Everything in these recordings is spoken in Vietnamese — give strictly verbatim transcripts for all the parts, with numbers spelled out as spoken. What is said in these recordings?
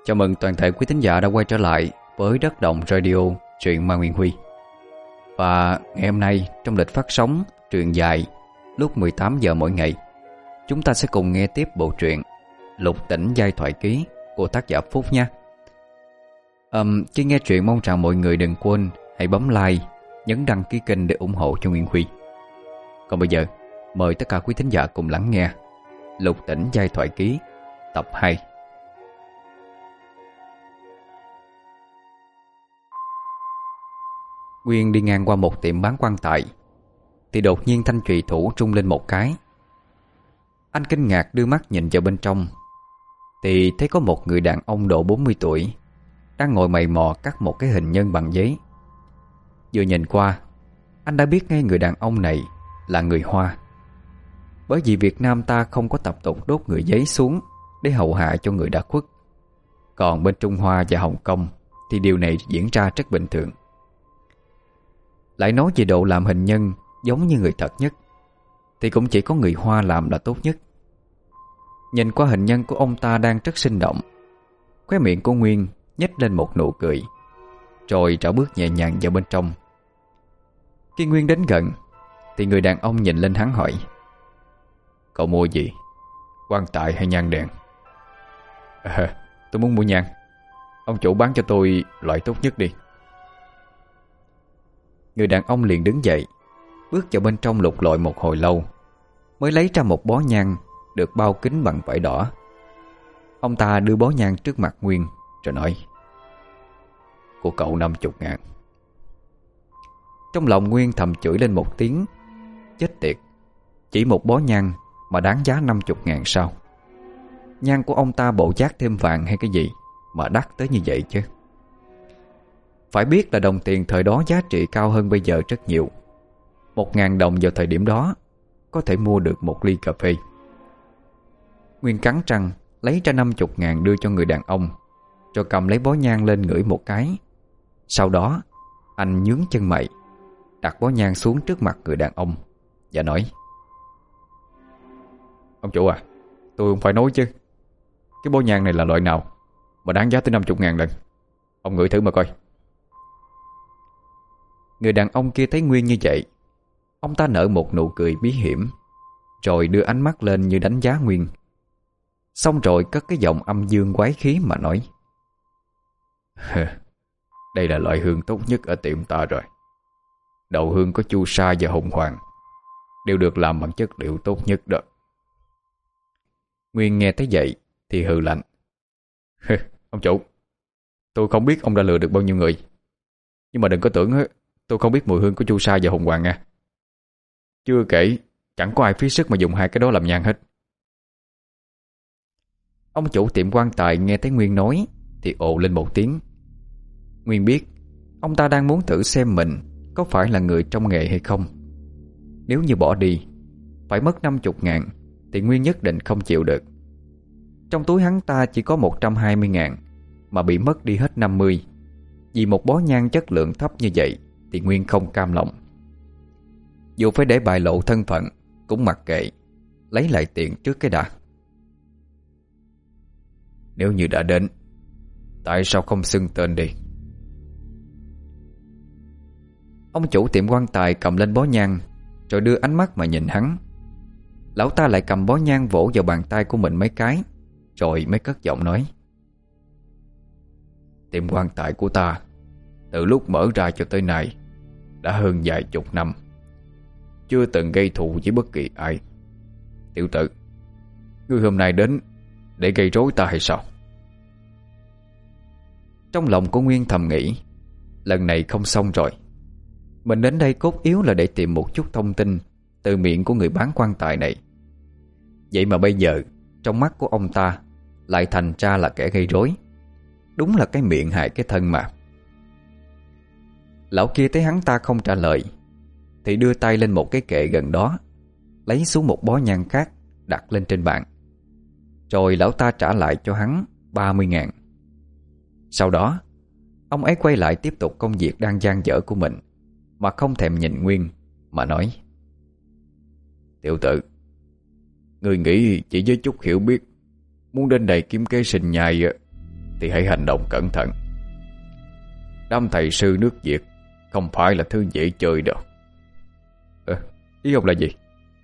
Chào mừng toàn thể quý thính giả đã quay trở lại với Đất Đồng Radio, truyện Ma Nguyên Huy. Và ngày hôm nay trong lịch phát sóng truyện dài lúc mười tám giờ mỗi ngày, chúng ta sẽ cùng nghe tiếp bộ truyện Lục Tỉnh Giai Thoại Ký của tác giả Phúc nha. um, Khi nghe truyện mong rằng mọi người đừng quên hãy bấm like, nhấn đăng ký kênh để ủng hộ cho Nguyên Huy. Còn bây giờ mời tất cả quý thính giả cùng lắng nghe Lục Tỉnh Giai Thoại Ký tập hai. Nguyên đi ngang qua một tiệm bán quan tài thì đột nhiên thanh chùy thủ rung lên một cái. Anh kinh ngạc đưa mắt nhìn vào bên trong thì thấy có một người đàn ông độ bốn mươi tuổi đang ngồi mày mò cắt một cái hình nhân bằng giấy. Vừa nhìn qua, anh đã biết ngay người đàn ông này là người Hoa, bởi vì Việt Nam ta không có tập tục đốt người giấy xuống để hậu hạ cho người đã khuất. Còn bên Trung Hoa và Hồng Kông thì điều này diễn ra rất bình thường. Lại nói về độ làm hình nhân giống như người thật nhất thì cũng chỉ có người Hoa làm là tốt nhất. Nhìn qua hình nhân của ông ta đang rất sinh động, khóe miệng của Nguyên nhếch lên một nụ cười, rồi trảo bước nhẹ nhàng vào bên trong. Khi Nguyên đến gần thì người đàn ông nhìn lên hắn hỏi: "Cậu mua gì? Quan tài hay nhang đèn?" À, tôi muốn mua nhang. Ông chủ bán cho tôi loại tốt nhất đi." Người đàn ông liền đứng dậy, bước vào bên trong lục lọi một hồi lâu, mới lấy ra một bó nhang được bao kín bằng vải đỏ. Ông ta đưa bó nhang trước mặt Nguyên rồi nói: "Của cậu năm chục ngàn." Trong lòng Nguyên thầm chửi lên một tiếng: chết tiệt, chỉ một bó nhang mà đáng giá năm chục ngàn sao? Nhang của ông ta bộ chát thêm vàng hay cái gì mà đắt tới như vậy chứ? Phải biết là đồng tiền thời đó giá trị cao hơn bây giờ rất nhiều. Một ngàn đồng vào thời điểm đó có thể mua được một ly cà phê. Nguyên cắn răng lấy ra năm chục ngàn đưa cho người đàn ông, rồi cầm lấy bó nhang lên ngửi một cái. Sau đó anh nhướng chân mày, đặt bó nhang xuống trước mặt người đàn ông và nói: "Ông chủ à, tôi không phải nói chứ, cái bó nhang này là loại nào mà đáng giá tới năm chục ngàn lần? Ông ngửi thử mà coi." Người đàn ông kia thấy Nguyên như vậy, ông ta nở một nụ cười bí hiểm, rồi đưa ánh mắt lên như đánh giá Nguyên. Xong rồi cất cái giọng âm dương quái khí mà nói: "Đây là loại hương tốt nhất ở tiệm ta rồi. Đầu hương có chu sa và hồng hoàng, đều được làm bằng chất liệu tốt nhất đó." Nguyên nghe thấy vậy thì hừ lạnh: "Ông chủ, tôi không biết ông đã lừa được bao nhiêu người, nhưng mà đừng có tưởng tôi không biết mùi hương của chu sa và hồng hoàng nha. Chưa kể chẳng có ai phí sức mà dùng hai cái đó làm nhang hết." Ông chủ tiệm quan tài nghe thấy Nguyên nói thì ồ lên một tiếng. Nguyên biết ông ta đang muốn thử xem mình có phải là người trong nghề hay không. Nếu như bỏ đi phải mất năm chục ngàn thì Nguyên nhất định không chịu được. Trong túi hắn ta chỉ có một trăm hai mươi ngàn mà bị mất đi hết năm mươi. Vì một bó nhang chất lượng thấp như vậy thì Nguyên không cam lòng. Dù phải để bại lộ thân phận cũng mặc kệ, lấy lại tiền trước cái đã. "Nếu như đã đến, tại sao không xưng tên đi?" Ông chủ tiệm quan tài cầm lên bó nhang, rồi đưa ánh mắt mà nhìn hắn. Lão ta lại cầm bó nhang vỗ vào bàn tay của mình mấy cái, rồi mới cất giọng nói: "Tiệm quan tài của ta từ lúc mở ra cho tới nay đã hơn vài chục năm, chưa từng gây thù với bất kỳ ai. Tiểu tử, ngươi hôm nay đến để gây rối ta hay sao?" Trong lòng của Nguyên thầm nghĩ, lần này không xong rồi. Mình đến đây cốt yếu là để tìm một chút thông tin từ miệng của người bán quan tài này. Vậy mà bây giờ trong mắt của ông ta lại thành ra là kẻ gây rối. Đúng là cái miệng hại cái thân mà. Lão kia thấy hắn ta không trả lời thì đưa tay lên một cái kệ gần đó, lấy xuống một bó nhang khác đặt lên trên bàn. Rồi lão ta trả lại cho hắn ba mươi ngàn. Sau đó ông ấy quay lại tiếp tục công việc đang dang dở của mình, mà không thèm nhìn Nguyên mà nói: "Tiểu tử, người nghĩ chỉ với chút hiểu biết muốn đến đây kiếm kế sinh nhai thì hãy hành động cẩn thận. Đám thầy sư nước Việt không phải là thứ dễ chơi đâu. Ờ, ý ông là gì?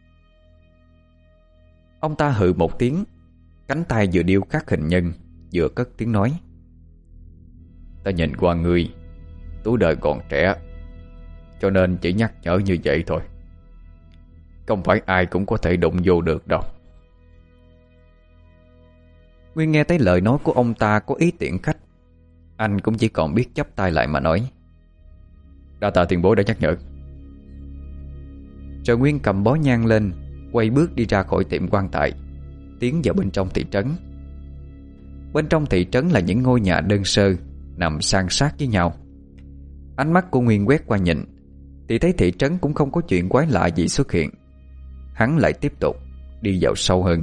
Ông ta hừ một tiếng, cánh tay vừa điêu khắc hình nhân vừa cất tiếng nói: Ta nhìn qua ngươi, tuổi đời còn trẻ, cho nên chỉ nhắc nhở như vậy thôi. Không phải ai cũng có thể đụng vô được đâu. Nguyên nghe thấy lời nói của ông ta có ý tiễn khách, anh cũng chỉ còn biết chắp tay lại mà nói: Đa tạ tiền bối đã nhắc nhở. Rồi Nguyên cầm bó nhang lên, quay bước đi ra khỏi tiệm quan tài, tiến vào bên trong thị trấn. Bên trong thị trấn là những ngôi nhà đơn sơ nằm san sát với nhau. Ánh mắt của Nguyên quét qua nhìn thì thấy thị trấn cũng không có chuyện quái lạ gì xuất hiện. Hắn lại tiếp tục đi vào sâu hơn.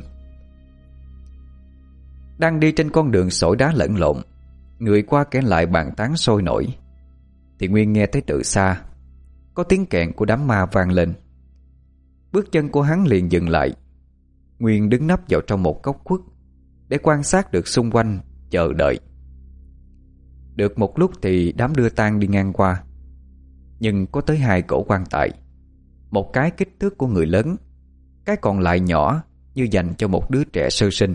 Đang đi trên con đường sỏi đá lẫn lộn, người qua kẻ lại bàn tán sôi nổi, thì Nguyên nghe thấy từ xa có tiếng kèn của đám ma vang lên. Bước chân của hắn liền dừng lại. Nguyên đứng nấp vào trong một góc khuất để quan sát được xung quanh, chờ đợi. Được một lúc thì đám đưa tang đi ngang qua, nhưng có tới hai cổ quan tài, một cái kích thước của người lớn, cái còn lại nhỏ như dành cho một đứa trẻ sơ sinh.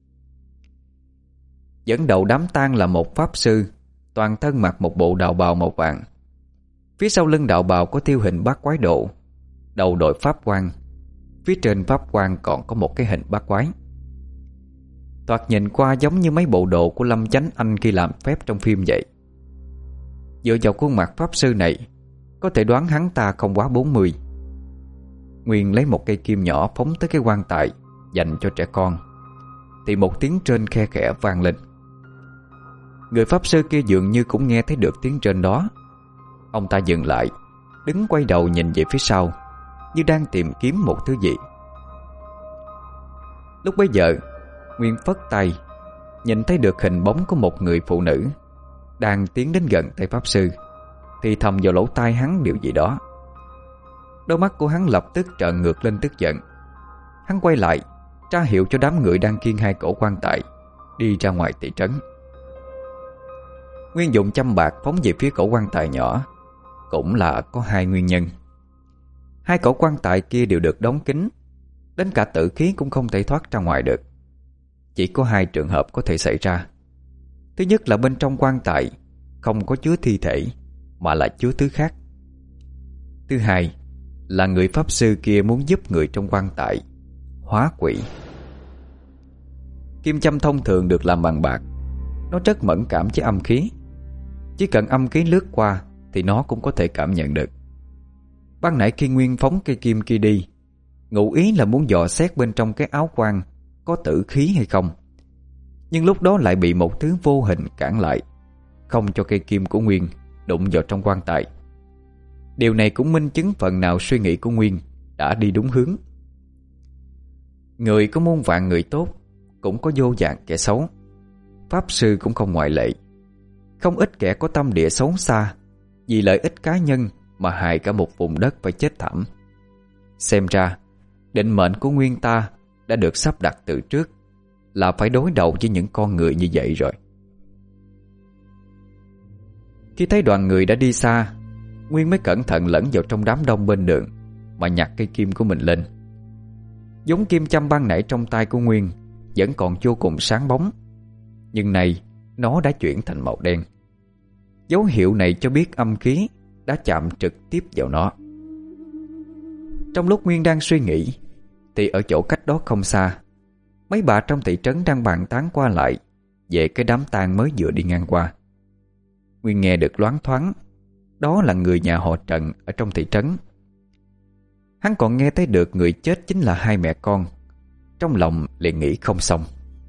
Dẫn đầu đám tang là một pháp sư, toàn thân mặc một bộ đạo bào màu vàng. Phía sau lưng đạo bào có thiêu hình bát quái độ, đầu đội pháp quan, phía trên pháp quan còn có một cái hình bát quái. Thoạt nhìn qua giống như mấy bộ đồ của Lâm Chánh Anh khi làm phép trong phim vậy. Dựa vào khuôn mặt pháp sư này, có thể đoán hắn ta không quá bốn mươi. Nguyên lấy một cây kim nhỏ phóng tới cái quan tài dành cho trẻ con, thì một tiếng trên khe khẽ vang lên. Người pháp sư kia dường như cũng nghe thấy được tiếng trên đó. Ông ta dừng lại, đứng quay đầu nhìn về phía sau, như đang tìm kiếm một thứ gì. Lúc bấy giờ, Nguyên phất tay, nhìn thấy được hình bóng của một người phụ nữ đang tiến đến gần tay pháp sư, thì thầm vào lỗ tai hắn điều gì đó. Đôi mắt của hắn lập tức trợn ngược lên tức giận. Hắn quay lại, tra hiệu cho đám người đang kiêng hai cổ quan tài đi ra ngoài thị trấn. Nguyên dùng châm bạc phóng về phía cổ quan tài nhỏ, cũng là có hai nguyên nhân. Hai cổ quan tài kia đều được đóng kín, đến cả tử khí cũng không thể thoát ra ngoài được. Chỉ có hai trường hợp có thể xảy ra. Thứ nhất là bên trong quan tài không có chứa thi thể, mà là chứa thứ khác. Thứ hai là người pháp sư kia muốn giúp người trong quan tài hóa quỷ. Kim châm thông thường được làm bằng bạc, nó rất mẫn cảm với âm khí. Chỉ cần âm khí lướt qua thì nó cũng có thể cảm nhận được. Ban nãy khi Nguyên phóng cây kim kia đi, ngụ ý là muốn dò xét bên trong cái áo quan có tử khí hay không. Nhưng lúc đó lại bị một thứ vô hình cản lại, không cho cây kim của Nguyên đụng vào trong quan tài. Điều này cũng minh chứng phần nào suy nghĩ của Nguyên đã đi đúng hướng. Người có muôn vạn người tốt, cũng có vô vàn kẻ xấu. Pháp sư cũng không ngoại lệ. Không ít kẻ có tâm địa xấu xa, vì lợi ích cá nhân mà hại cả một vùng đất phải chết thảm. Xem ra định mệnh của Nguyên ta đã được sắp đặt từ trước, là phải đối đầu với những con người như vậy rồi. Khi thấy đoàn người đã đi xa, Nguyên mới cẩn thận lẫn vào trong đám đông bên đường mà nhặt cây kim của mình lên. Giống kim châm ban nãy trong tay của Nguyên vẫn còn vô cùng sáng bóng, nhưng nay nó đã chuyển thành màu đen. Dấu hiệu này cho biết âm khí đã chạm trực tiếp vào nó. Trong lúc Nguyên đang suy nghĩ, thì ở chỗ cách đó không xa, mấy bà trong thị trấn đang bàn tán qua lại về cái đám tang mới vừa đi ngang qua. Nguyên nghe được loáng thoáng đó là người nhà họ Trần ở trong thị trấn. Hắn còn nghe thấy được người chết chính là hai mẹ con. Trong lòng liền nghĩ không xong.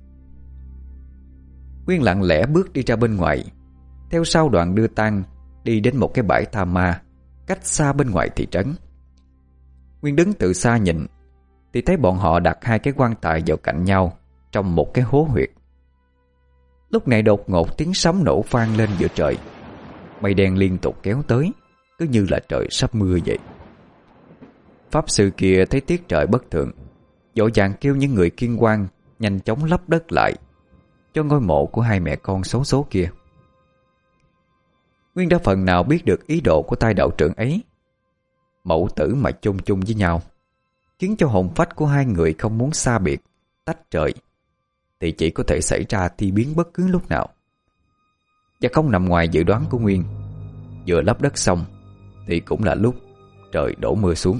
Nguyên lặng lẽ bước đi ra bên ngoài, theo sau đoàn đưa tang đi đến một cái bãi tha ma cách xa bên ngoài thị trấn. Nguyên đứng từ xa nhìn thì thấy bọn họ đặt hai cái quan tài vào cạnh nhau trong một cái hố huyệt. Lúc này đột ngột tiếng sấm nổ vang lên giữa trời. Mây đen liên tục kéo tới, cứ như là trời sắp mưa vậy. Pháp sư kia thấy tiết trời bất thường, vội vàng kêu những người kiên quan nhanh chóng lấp đất lại, cho ngôi mộ của hai mẹ con xấu số kia. Nguyên đã phần nào biết được ý đồ của tay đạo trưởng ấy. Mẫu tử mà chung chung với nhau, khiến cho hồn phách của hai người không muốn xa biệt, tách rời, thì chỉ có thể xảy ra thi biến bất cứ lúc nào. Và không nằm ngoài dự đoán của Nguyên. Vừa lấp đất xong thì cũng là lúc trời đổ mưa xuống.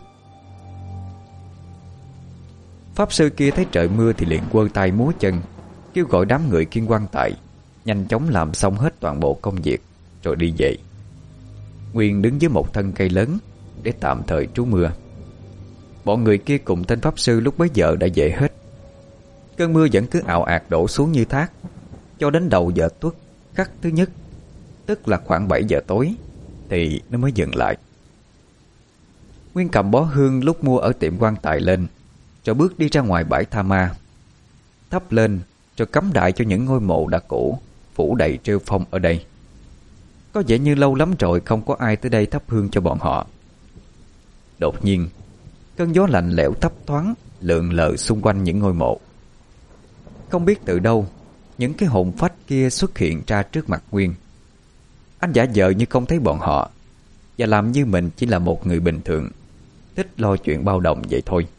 Pháp sư kia thấy trời mưa thì liền quơ tay múa chân, kêu gọi đám người kiên quan tại nhanh chóng làm xong hết toàn bộ công việc rồi đi về. Nguyên đứng dưới một thân cây lớn để tạm thời trú mưa. Bọn người kia cùng tên pháp sư lúc bấy giờ đã về hết. Cơn mưa vẫn cứ ào ạt đổ xuống như thác, cho đến đầu giờ tuất khắc thứ nhất, tức là khoảng bảy giờ tối, thì nó mới dừng lại. Nguyên cầm bó hương lúc mua ở tiệm quan tài lên, rồi bước đi ra ngoài bãi tha ma, thắp lên rồi cắm đại cho những ngôi mộ đã cũ phủ đầy rêu phong ở đây. Có vẻ như lâu lắm rồi không có ai tới đây thắp hương cho bọn họ. Đột nhiên, cơn gió lạnh lẽo thấp thoáng lượn lờ xung quanh những ngôi mộ. Không biết từ đâu, những cái hồn phách kia xuất hiện ra trước mặt Nguyên. Anh giả vờ như không thấy bọn họ, và làm như mình chỉ là một người bình thường, thích lo chuyện bao đồng vậy thôi.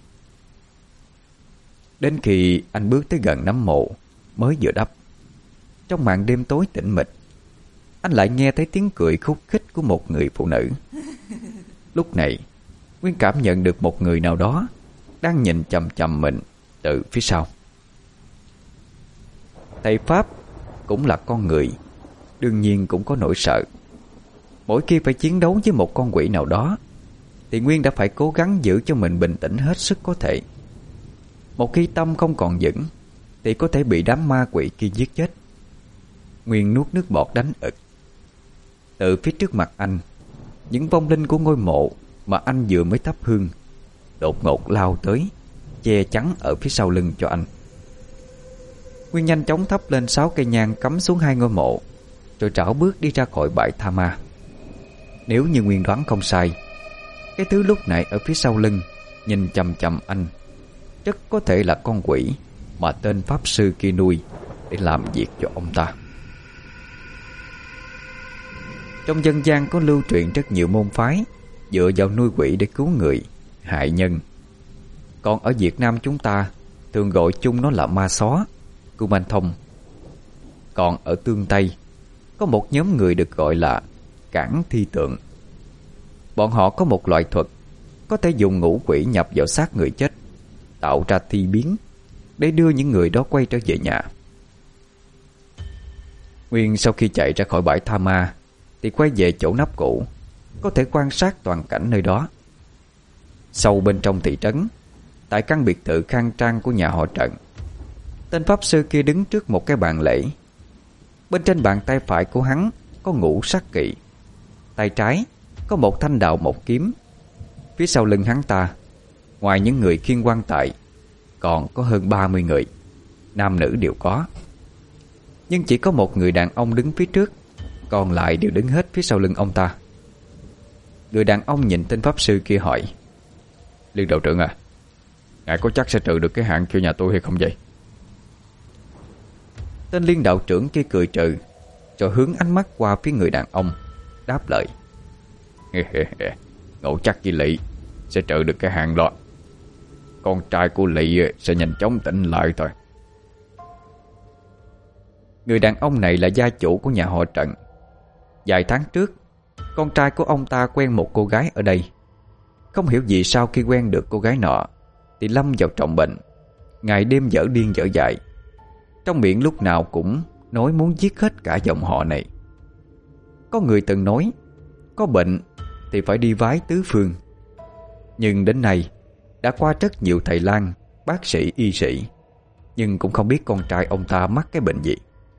Đến khi anh bước tới gần nấm mộ mới vừa đắp, trong màn đêm tối tĩnh mịch, anh lại nghe thấy tiếng cười khúc khích của một người phụ nữ. Lúc này, Nguyên cảm nhận được một người nào đó đang nhìn chằm chằm mình từ phía sau. Thầy Pháp cũng là con người, đương nhiên cũng có nỗi sợ. Mỗi khi phải chiến đấu với một con quỷ nào đó, thì Nguyên đã phải cố gắng giữ cho mình bình tĩnh hết sức có thể. Một khi tâm không còn vững, thì có thể bị đám ma quỷ kia giết chết. Nguyên nuốt nước bọt đánh ực. Từ phía trước mặt anh, những vong linh của ngôi mộ mà anh vừa mới thắp hương đột ngột lao tới, che chắn ở phía sau lưng cho anh. Nguyên nhanh chóng thắp lên sáu cây nhang cắm xuống hai ngôi mộ, rồi trảo bước đi ra khỏi bãi tha ma. Nếu như Nguyên đoán không sai, cái thứ lúc này ở phía sau lưng nhìn chằm chằm anh rất có thể là con quỷ mà tên pháp sư kia nuôi để làm việc cho ông ta. Trong dân gian có lưu truyền rất nhiều môn phái dựa vào nuôi quỷ để cứu người, hại nhân. Còn ở Việt Nam chúng ta thường gọi chung nó là ma xó, Kumanthong. Còn ở Tương Tây có một nhóm người được gọi là cản thi tượng. Bọn họ có một loại thuật có thể dùng ngũ quỷ nhập vào xác người chết, tạo ra thi biến để đưa những người đó quay trở về nhà. Nguyên sau khi chạy ra khỏi bãi tha ma thì quay về chỗ nắp cũ, có thể quan sát toàn cảnh nơi đó. Sâu bên trong thị trấn, tại căn biệt thự khang trang của nhà họ Trần, tên pháp sư kia đứng trước một cái bàn lễ. Bên trên bàn tay phải của hắn có ngũ sắc kỵ, tay trái có một thanh đào một kiếm. Phía sau lưng hắn ta, ngoài những người khiêng quan tài, còn có hơn ba mươi người, nam nữ đều có. Nhưng chỉ có một người đàn ông đứng phía trước, còn lại đều đứng hết phía sau lưng ông ta. Người đàn ông nhìn tên pháp sư kia hỏi: "Liên đạo trưởng à, ngài có chắc sẽ trừ được cái hạn cho nhà tôi hay không vậy?" Tên liên đạo trưởng kia cười trừ, rồi hướng ánh mắt qua phía người đàn ông, đáp lời: "Ngộ chắc với Lị sẽ trừ được cái hạn đó. Con trai của Lị sẽ nhanh chóng tỉnh lại thôi." Người đàn ông này là gia chủ của nhà họ Trần. Vài tháng trước, con trai của ông ta quen một cô gái ở đây. Không hiểu vì sao khi quen được cô gái nọ thì lâm vào trọng bệnh, ngày đêm dở điên dở dại. Trong miệng lúc nào cũng nói muốn giết hết cả dòng họ này. Có người từng nói, có bệnh thì phải đi vái tứ phương. Nhưng đến nay đã qua rất nhiều thầy lang, bác sĩ, y sĩ, nhưng cũng không biết con trai ông ta mắc cái bệnh gì.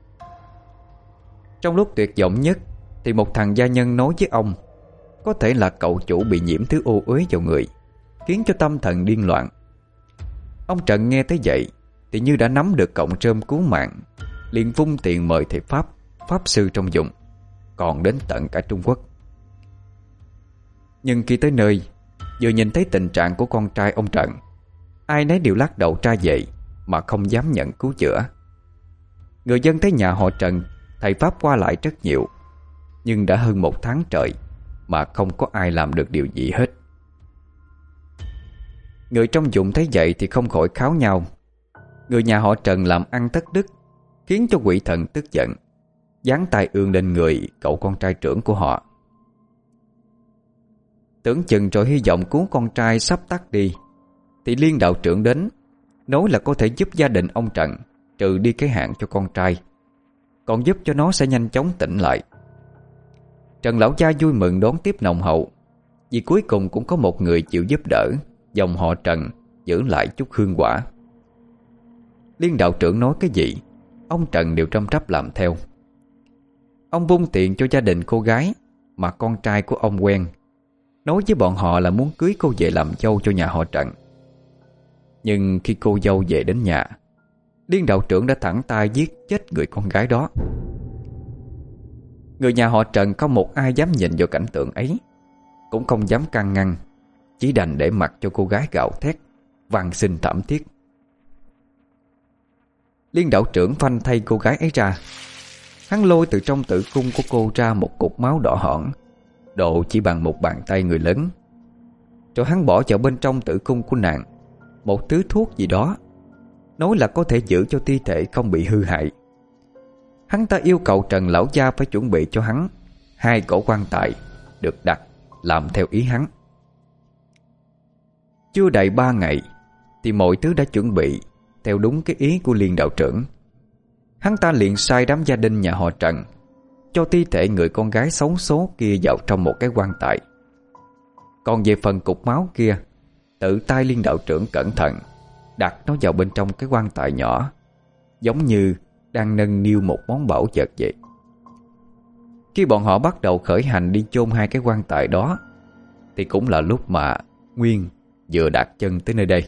Trong lúc tuyệt vọng nhất thì một thằng gia nhân nói với ông có thể là cậu chủ bị nhiễm thứ ô uế vào người, khiến cho tâm thần điên loạn. Ông Trần nghe tới vậy thì như đã nắm được cọng rơm cứu mạng, liền vung tiền mời thầy Pháp, pháp sư trong vùng, còn đến tận cả Trung Quốc. Nhưng khi tới nơi, vừa nhìn thấy tình trạng của con trai ông Trần, ai nấy đều lắc đầu tra về mà không dám nhận cứu chữa. Người dân thấy nhà họ Trần thầy pháp qua lại rất nhiều, nhưng đã hơn một tháng trời mà không có ai làm được điều gì hết. Người trong vùng thấy vậy thì không khỏi kháo nhau. Người nhà họ Trần làm ăn thất đức, khiến cho quỷ thần tức giận, giáng tay ương lên người cậu con trai trưởng của họ. Tưởng chừng rồi hy vọng cứu con trai sắp tắt đi, thì Liên đạo trưởng đến, nói là có thể giúp gia đình ông Trần trừ đi cái hạn cho con trai, còn giúp cho nó sẽ nhanh chóng tỉnh lại. Trần lão cha vui mừng đón tiếp nồng hậu, vì cuối cùng cũng có một người chịu giúp đỡ dòng họ Trần giữ lại chút hương quả. Liên đạo trưởng nói cái gì, ông Trần đều trăm trắp làm theo. Ông vung tiền cho gia đình cô gái mà con trai của ông quen, nói với bọn họ là muốn cưới cô về làm dâu cho nhà họ Trần. Nhưng khi cô dâu về đến nhà, Liên đạo trưởng đã thẳng tay giết chết người con gái đó. Người nhà họ Trần không một ai dám nhìn vào cảnh tượng ấy, cũng không dám can ngăn, chỉ đành để mặc cho cô gái gào thét van xin thảm thiết. Liên đạo trưởng phanh thay cô gái ấy ra. Hắn lôi từ trong tử cung của cô ra một cục máu đỏ hỏn, độ chỉ bằng một bàn tay người lớn. Rồi hắn bỏ vào bên trong tử cung của nàng một thứ thuốc gì đó, nói là có thể giữ cho thi thể không bị hư hại. Hắn ta yêu cầu Trần lão gia phải chuẩn bị cho hắn hai cỗ quan tài được đặt làm theo ý hắn. Chưa đầy ba ngày thì mọi thứ đã chuẩn bị theo đúng cái ý của Liên đạo trưởng. Hắn ta liền sai đám gia đình nhà họ Trần cho thi thể người con gái xấu số kia vào trong một cái quan tài. Còn về phần cục máu kia, tự tay Liên đạo trưởng cẩn thận đặt nó vào bên trong cái quan tài nhỏ, giống như đang nâng niu một món bảo vật vậy. Khi bọn họ bắt đầu khởi hành đi chôn hai cái quan tài đó, thì cũng là lúc mà Nguyên vừa đặt chân tới nơi đây.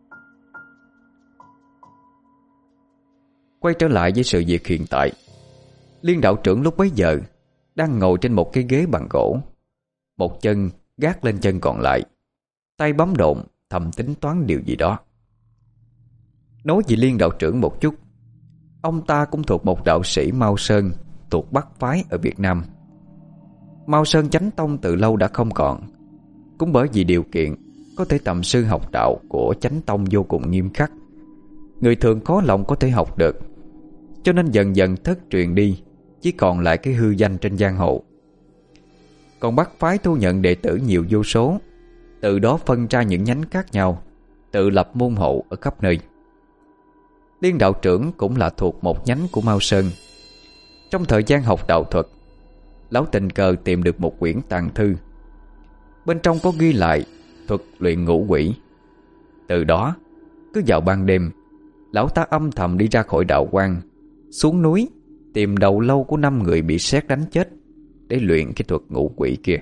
Quay trở lại với sự việc hiện tại, Liên đạo trưởng lúc bấy giờ đang ngồi trên một cái ghế bằng gỗ, một chân gác lên chân còn lại, tay bấm độn thầm tính toán điều gì đó. Nói về Liên đạo trưởng một chút, ông ta cũng thuộc một đạo sĩ Mao Sơn thuộc Bắc phái ở Việt Nam. Mao Sơn Chánh Tông từ lâu đã không còn, cũng bởi vì điều kiện có thể tầm sư học đạo của Chánh Tông vô cùng nghiêm khắc, người thường khó lòng có thể học được, cho nên dần dần thất truyền đi, chỉ còn lại cái hư danh trên giang hồ. Còn Bắc phái thu nhận đệ tử nhiều vô số, từ đó phân ra những nhánh khác nhau, tự lập môn hộ ở khắp nơi. Liên đạo trưởng cũng là thuộc một nhánh của Mao Sơn. Trong thời gian học đạo thuật, lão tình cờ tìm được một quyển tàng thư, bên trong có ghi lại thuật luyện ngũ quỷ. Từ đó, cứ vào ban đêm, lão ta âm thầm đi ra khỏi đạo quan, xuống núi tìm đầu lâu của năm người bị sét đánh chết để luyện cái thuật ngũ quỷ kia.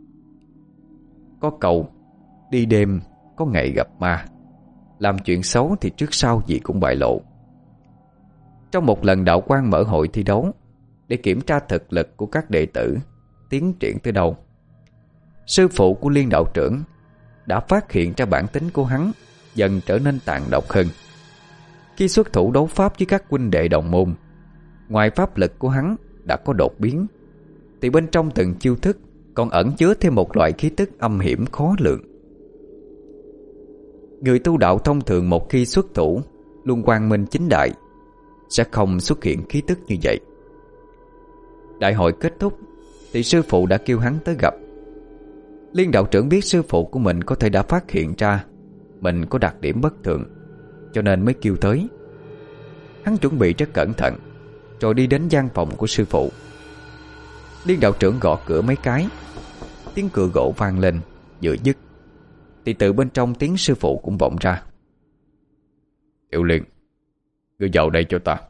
Có câu đi đêm có ngày gặp ma, làm chuyện xấu thì trước sau gì cũng bại lộ. Trong một lần đạo quan mở hội thi đấu để kiểm tra thực lực của các đệ tử tiến triển tới đâu, sư phụ của Liên đạo trưởng đã phát hiện ra bản tính của hắn dần trở nên tàn độc hơn. Khi xuất thủ đấu pháp với các huynh đệ đồng môn, ngoài pháp lực của hắn đã có đột biến, thì bên trong từng chiêu thức còn ẩn chứa thêm một loại khí tức âm hiểm khó lường. Người tu đạo thông thường một khi xuất thủ luôn quang minh chính đại, sẽ không xuất hiện khí tức như vậy. Đại hội kết thúc thì sư phụ đã kêu hắn tới gặp. Liên đạo trưởng biết sư phụ của mình có thể đã phát hiện ra mình có đặc điểm bất thường, cho nên mới kêu tới. Hắn chuẩn bị rất cẩn thận, rồi đi đến gian phòng của sư phụ. Liên đạo trưởng gõ cửa mấy cái, tiếng cửa gỗ vang lên. Vừa dứt thì từ bên trong tiếng sư phụ cũng vọng ra. Tiểu Liên, ngươi vào đây cho ta.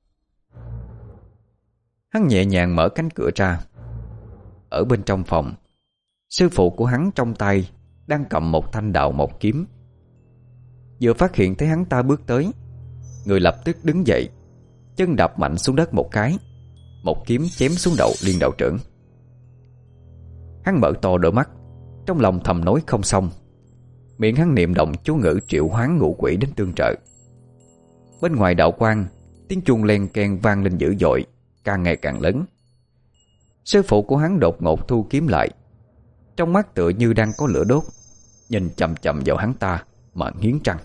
Hắn nhẹ nhàng mở cánh cửa ra. Ở bên trong phòng, sư phụ của hắn trong tay đang cầm một thanh đạo một kiếm. Vừa phát hiện thấy hắn ta bước tới, người lập tức đứng dậy, chân đạp mạnh xuống đất một cái, một kiếm chém xuống đầu Liên đạo trưởng. Hắn mở to đôi mắt, trong lòng thầm nói không xong. Miệng hắn niệm động chú ngữ triệu hoán ngũ quỷ đến tương trợ. Bên ngoài đạo quan, Tiếng chuông len keng vang lên dữ dội, càng ngày càng lớn. Sư phụ của hắn đột ngột thu kiếm lại, trong mắt tựa như đang có lửa đốt, nhìn chằm chằm vào hắn ta mà nghiến răng.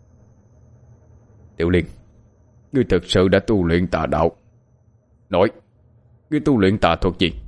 Tiểu Liên, ngươi thực sự đã tu luyện tà đạo. Nói, ngươi tu luyện tà thuật gì?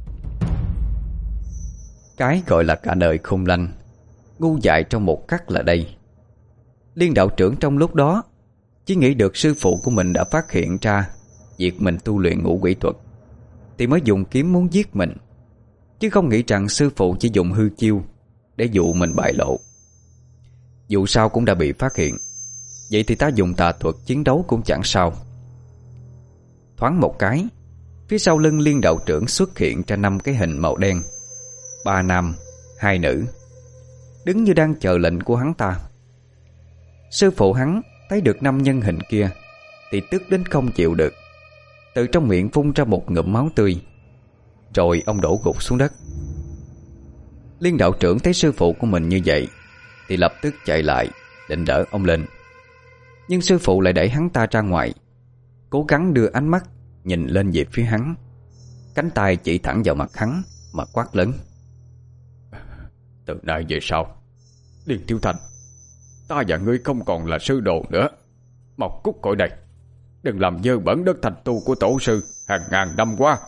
Cái gọi là cả đời khôn lanh, ngu dại trong một khắc là đây. Liên đạo trưởng trong lúc đó chỉ nghĩ được sư phụ của mình đã phát hiện ra việc mình tu luyện ngũ quỷ thuật, thì mới dùng kiếm muốn giết mình, chứ không nghĩ rằng sư phụ chỉ dùng hư chiêu để dụ mình bại lộ. Dù sao cũng đã bị phát hiện, vậy thì ta dùng tà thuật chiến đấu cũng chẳng sao. Thoáng một cái, phía sau lưng Liên đạo trưởng xuất hiện ra năm cái hình màu đen, ba nam, hai nữ, đứng như đang chờ lệnh của hắn ta. Sư phụ hắn thấy được năm nhân hình kia thì tức đến không chịu được, từ trong miệng phun ra một ngụm máu tươi, rồi ông đổ gục xuống đất. Liên đạo trưởng thấy sư phụ của mình như vậy thì lập tức chạy lại định đỡ ông lên, nhưng sư phụ lại đẩy hắn ta ra ngoài, cố gắng đưa ánh mắt nhìn lên về phía hắn, cánh tay chỉ thẳng vào mặt hắn mà quát lớn. Từ nay về sau, Liên Thiếu Thành, ta và ngươi không còn là sư đồ nữa. Mọc cút khỏi đây, đừng làm dơ bẩn đất thành tu của tổ sư hàng ngàn năm qua.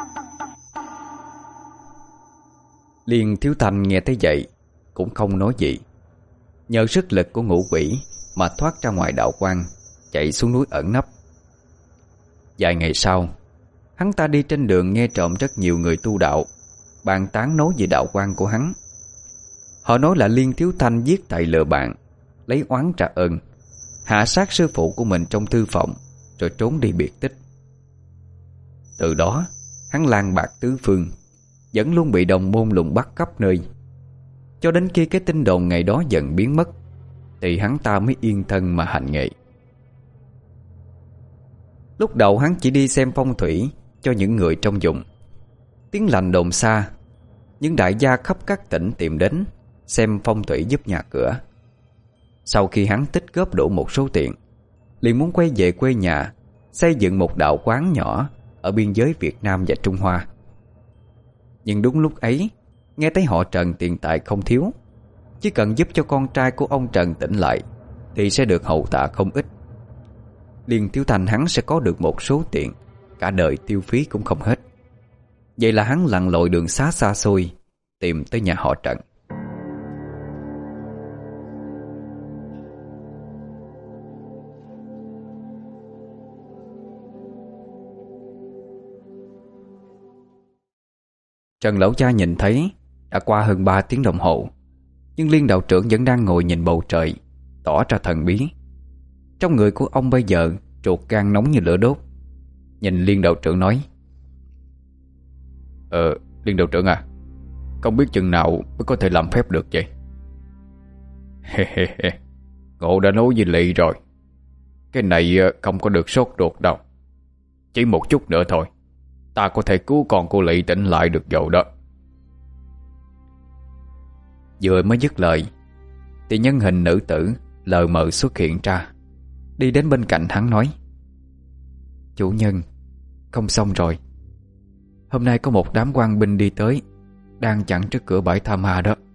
Liên Thiếu Thành nghe thấy vậy cũng không nói gì, nhờ sức lực của ngũ quỷ mà thoát ra ngoài đạo quan, chạy xuống núi ẩn nấp. Vài ngày sau, hắn ta đi trên đường nghe trộm rất nhiều người tu đạo bàn tán nói về đạo quan của hắn. Họ nói là Liên Thiếu Thanh giết thầy lừa bạn, lấy oán trả ơn, hạ sát sư phụ của mình trong thư phòng, rồi trốn đi biệt tích. Từ đó hắn lang bạc tứ phương, vẫn luôn bị đồng môn lùng bắt khắp nơi, cho đến khi cái tin đồn ngày đó dần biến mất thì hắn ta mới yên thân mà hành nghề. Lúc đầu hắn chỉ đi xem phong thủy cho những người trong vùng. Tiếng lành đồn xa, những đại gia khắp các tỉnh tìm đến xem phong thủy giúp nhà cửa. Sau khi hắn tích góp đủ một số tiền, liền muốn quay về quê nhà, xây dựng một đạo quán nhỏ ở biên giới Việt Nam và Trung Hoa. Nhưng đúng lúc ấy, nghe thấy họ Trần tiền tài không thiếu, chỉ cần giúp cho con trai của ông Trần tỉnh lại thì sẽ được hậu tạ không ít. Liên Thiếu Thành hắn sẽ có được một số tiền cả đời tiêu phí cũng không hết. Vậy là hắn lặn lội đường xá xa xôi tìm tới nhà họ Trần. Trần lão cha nhìn thấy đã qua hơn ba tiếng đồng hồ, nhưng Liên đạo trưởng vẫn đang ngồi nhìn bầu trời, tỏ ra thần bí. Trong người của ông bây giờ ruột gan nóng như lửa đốt. Nhìn Liên đạo trưởng nói: Ờ, Liên đạo trưởng à, không biết chừng nào mới có thể làm phép được vậy? Ngộ đã nói với Lị rồi, cái này không có được sốt ruột đâu. Chỉ một chút nữa thôi, ta có thể cứu con cô Lị tỉnh lại được rồi đó. Vừa mới dứt lời thì nhân hình nữ tử lờ mờ xuất hiện ra, đi đến bên cạnh hắn nói: Chủ nhân, không xong rồi. Hôm nay có một đám quan binh đi tới, đang chặn trước cửa bãi Tha Ma đó.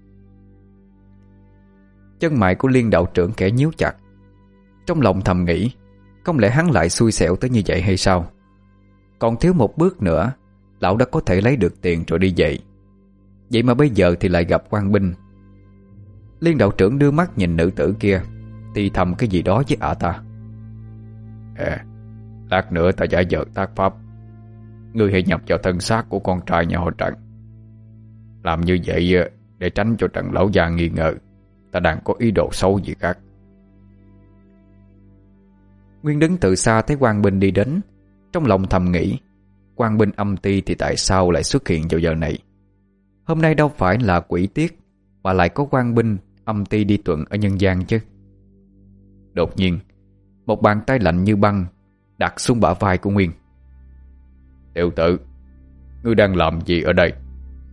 Chân mày của Liên đạo trưởng kẻ nhíu chặt, trong lòng thầm nghĩ, không lẽ hắn lại xui xẻo tới như vậy hay sao? Còn thiếu một bước nữa, lão đã có thể lấy được tiền rồi đi vậy. Vậy mà bây giờ thì lại gặp quan binh. Liên đạo trưởng đưa mắt nhìn nữ tử kia, thì thầm cái gì đó với ả ta. À, lát nữa ta giả vờ tác pháp, ngươi hãy nhập vào thân xác của con trai nhà họ Trần. Làm như vậy để tránh cho Trần lão già nghi ngờ ta đang có ý đồ xấu gì khác. Nguyên đứng từ xa thấy quan binh đi đến, trong lòng thầm nghĩ, quan binh âm ti thì tại sao lại xuất hiện vào giờ này? Hôm nay đâu phải là quỷ tiết, mà lại có quan binh âm ti đi tuần ở nhân gian chứ. Đột nhiên, một bàn tay lạnh như băng đặt xuống bả vai của Nguyên. Tiểu tử, ngươi đang làm gì ở đây?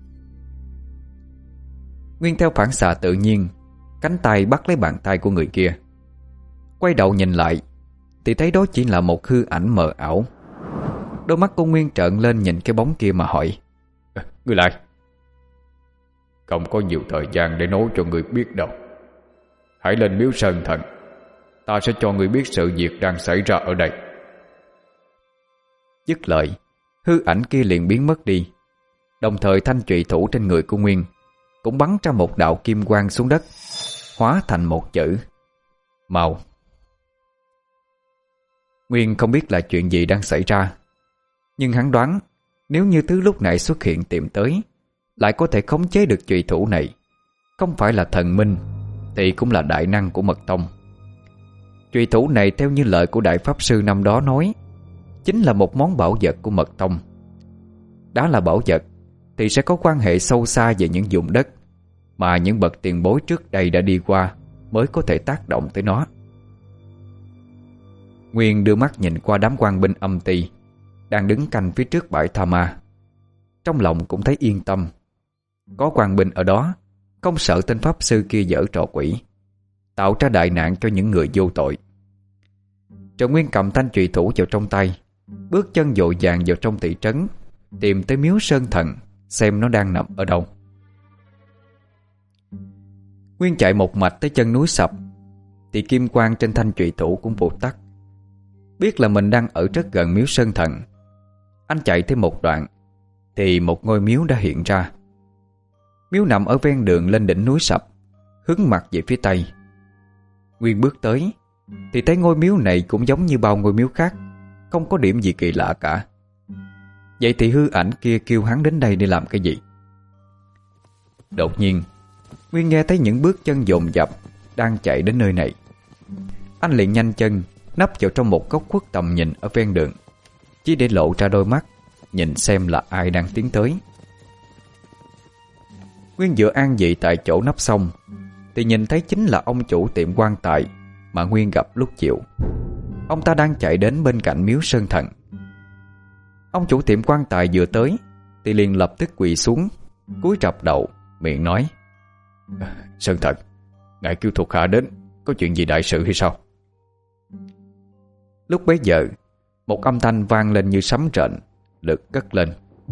Nguyên theo phản xạ tự nhiên, cánh tay bắt lấy bàn tay của người kia. Quay đầu nhìn lại thì thấy đó chỉ là một hư ảnh mờ ảo. Đôi mắt cô Nguyên trợn lên nhìn cái bóng kia mà hỏi: Ngươi lại. Không có nhiều thời gian để nói cho ngươi biết đâu. Hãy lên miếu Sơn Thần, ta sẽ cho ngươi biết sự việc đang xảy ra ở đây. Dứt lời, hư ảnh kia liền biến mất đi. Đồng thời thanh trùy thủ trên người của Nguyên cũng bắn ra một đạo kim quang xuống đất, hóa thành một chữ: Mau. Nguyên không biết là chuyện gì đang xảy ra, nhưng hắn đoán nếu như thứ lúc này xuất hiện tìm tới lại có thể khống chế được trùy thủ này, không phải là thần minh thì cũng là đại năng của Mật Tông. Trùy thủ này theo như lời của Đại Pháp Sư năm đó nói, chính là một món bảo vật của Mật Tông. Đã là bảo vật thì sẽ có quan hệ sâu xa về những vùng đất mà những bậc tiền bối trước đây đã đi qua mới có thể tác động tới nó. Nguyên đưa mắt nhìn qua đám quan binh âm ty đang đứng canh phía trước bãi Tha Ma. Trong lòng cũng thấy yên tâm. Có quan binh ở đó, không sợ tên pháp sư kia giở trò quỷ, tạo ra đại nạn cho những người vô tội. Trần Nguyên cầm thanh trùy thủ vào trong tay, bước chân vội vàng vào trong thị trấn, tìm tới miếu Sơn Thần xem nó đang nằm ở đâu. Nguyên chạy một mạch tới chân núi sập thì kim quang trên thanh trùy thủ cũng vụt tắt. Biết là mình đang ở rất gần miếu Sơn Thần, anh chạy thêm một đoạn thì một ngôi miếu đã hiện ra. Miếu nằm ở ven đường lên đỉnh núi sập, hướng mặt về phía tây. Nguyên bước tới thì thấy ngôi miếu này cũng giống như bao ngôi miếu khác, không có điểm gì kỳ lạ cả. Vậy thì hư ảnh kia kêu hắn đến đây để làm cái gì? Đột nhiên Nguyên nghe thấy những bước chân dồn dập đang chạy đến nơi này. Anh liền nhanh chân nấp vào trong một góc khuất tầm nhìn ở ven đường, chỉ để lộ ra đôi mắt nhìn xem là ai đang tiến tới. Nguyên vừa an vị tại chỗ nấp xong thì nhìn thấy chính là ông chủ tiệm quan tài mà Nguyên gặp lúc chiều. Ông ta đang chạy đến bên cạnh miếu Sơn Thần. Ông chủ tiệm quan tài vừa tới thì liền lập tức quỳ xuống, cúi rập đầu, miệng nói: Sơn Thần, ngài kêu thuộc hạ đến, có chuyện gì đại sự hay sao? Lúc bấy giờ, một âm thanh vang lên như sấm rền, lực cất lên: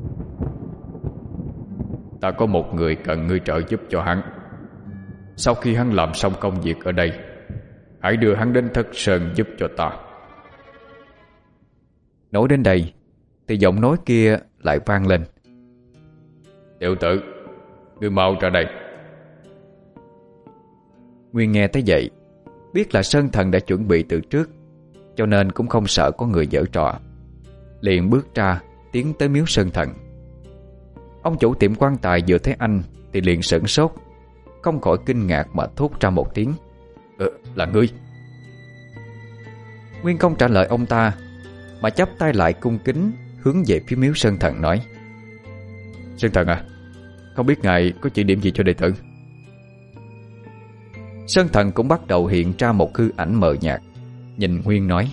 Ta có một người cần ngươi trợ giúp cho hắn. Sau khi hắn làm xong công việc ở đây, hãy đưa hắn đến Thất Sơn giúp cho ta. Nói đến đây thì giọng nói kia lại vang lên: Tiểu tử, ngươi mau ra đây. Nguyên nghe thấy vậy, biết là Sơn Thần đã chuẩn bị từ trước, cho nên cũng không sợ có người giở trò, liền bước ra tiến tới miếu Sơn Thần. Ông chủ tiệm quan tài vừa thấy anh thì liền sửng sốt, không khỏi kinh ngạc mà thốt ra một tiếng: ờ, Là ngươi? Nguyên không trả lời ông ta, mà chắp tay lại cung kính hướng về phía miếu Sơn Thần nói: Sơn Thần à, không biết ngài có chỉ điểm gì cho đệ tử? Sơn Thần cũng bắt đầu hiện ra một hư ảnh mờ nhạt, nhìn Nguyên nói: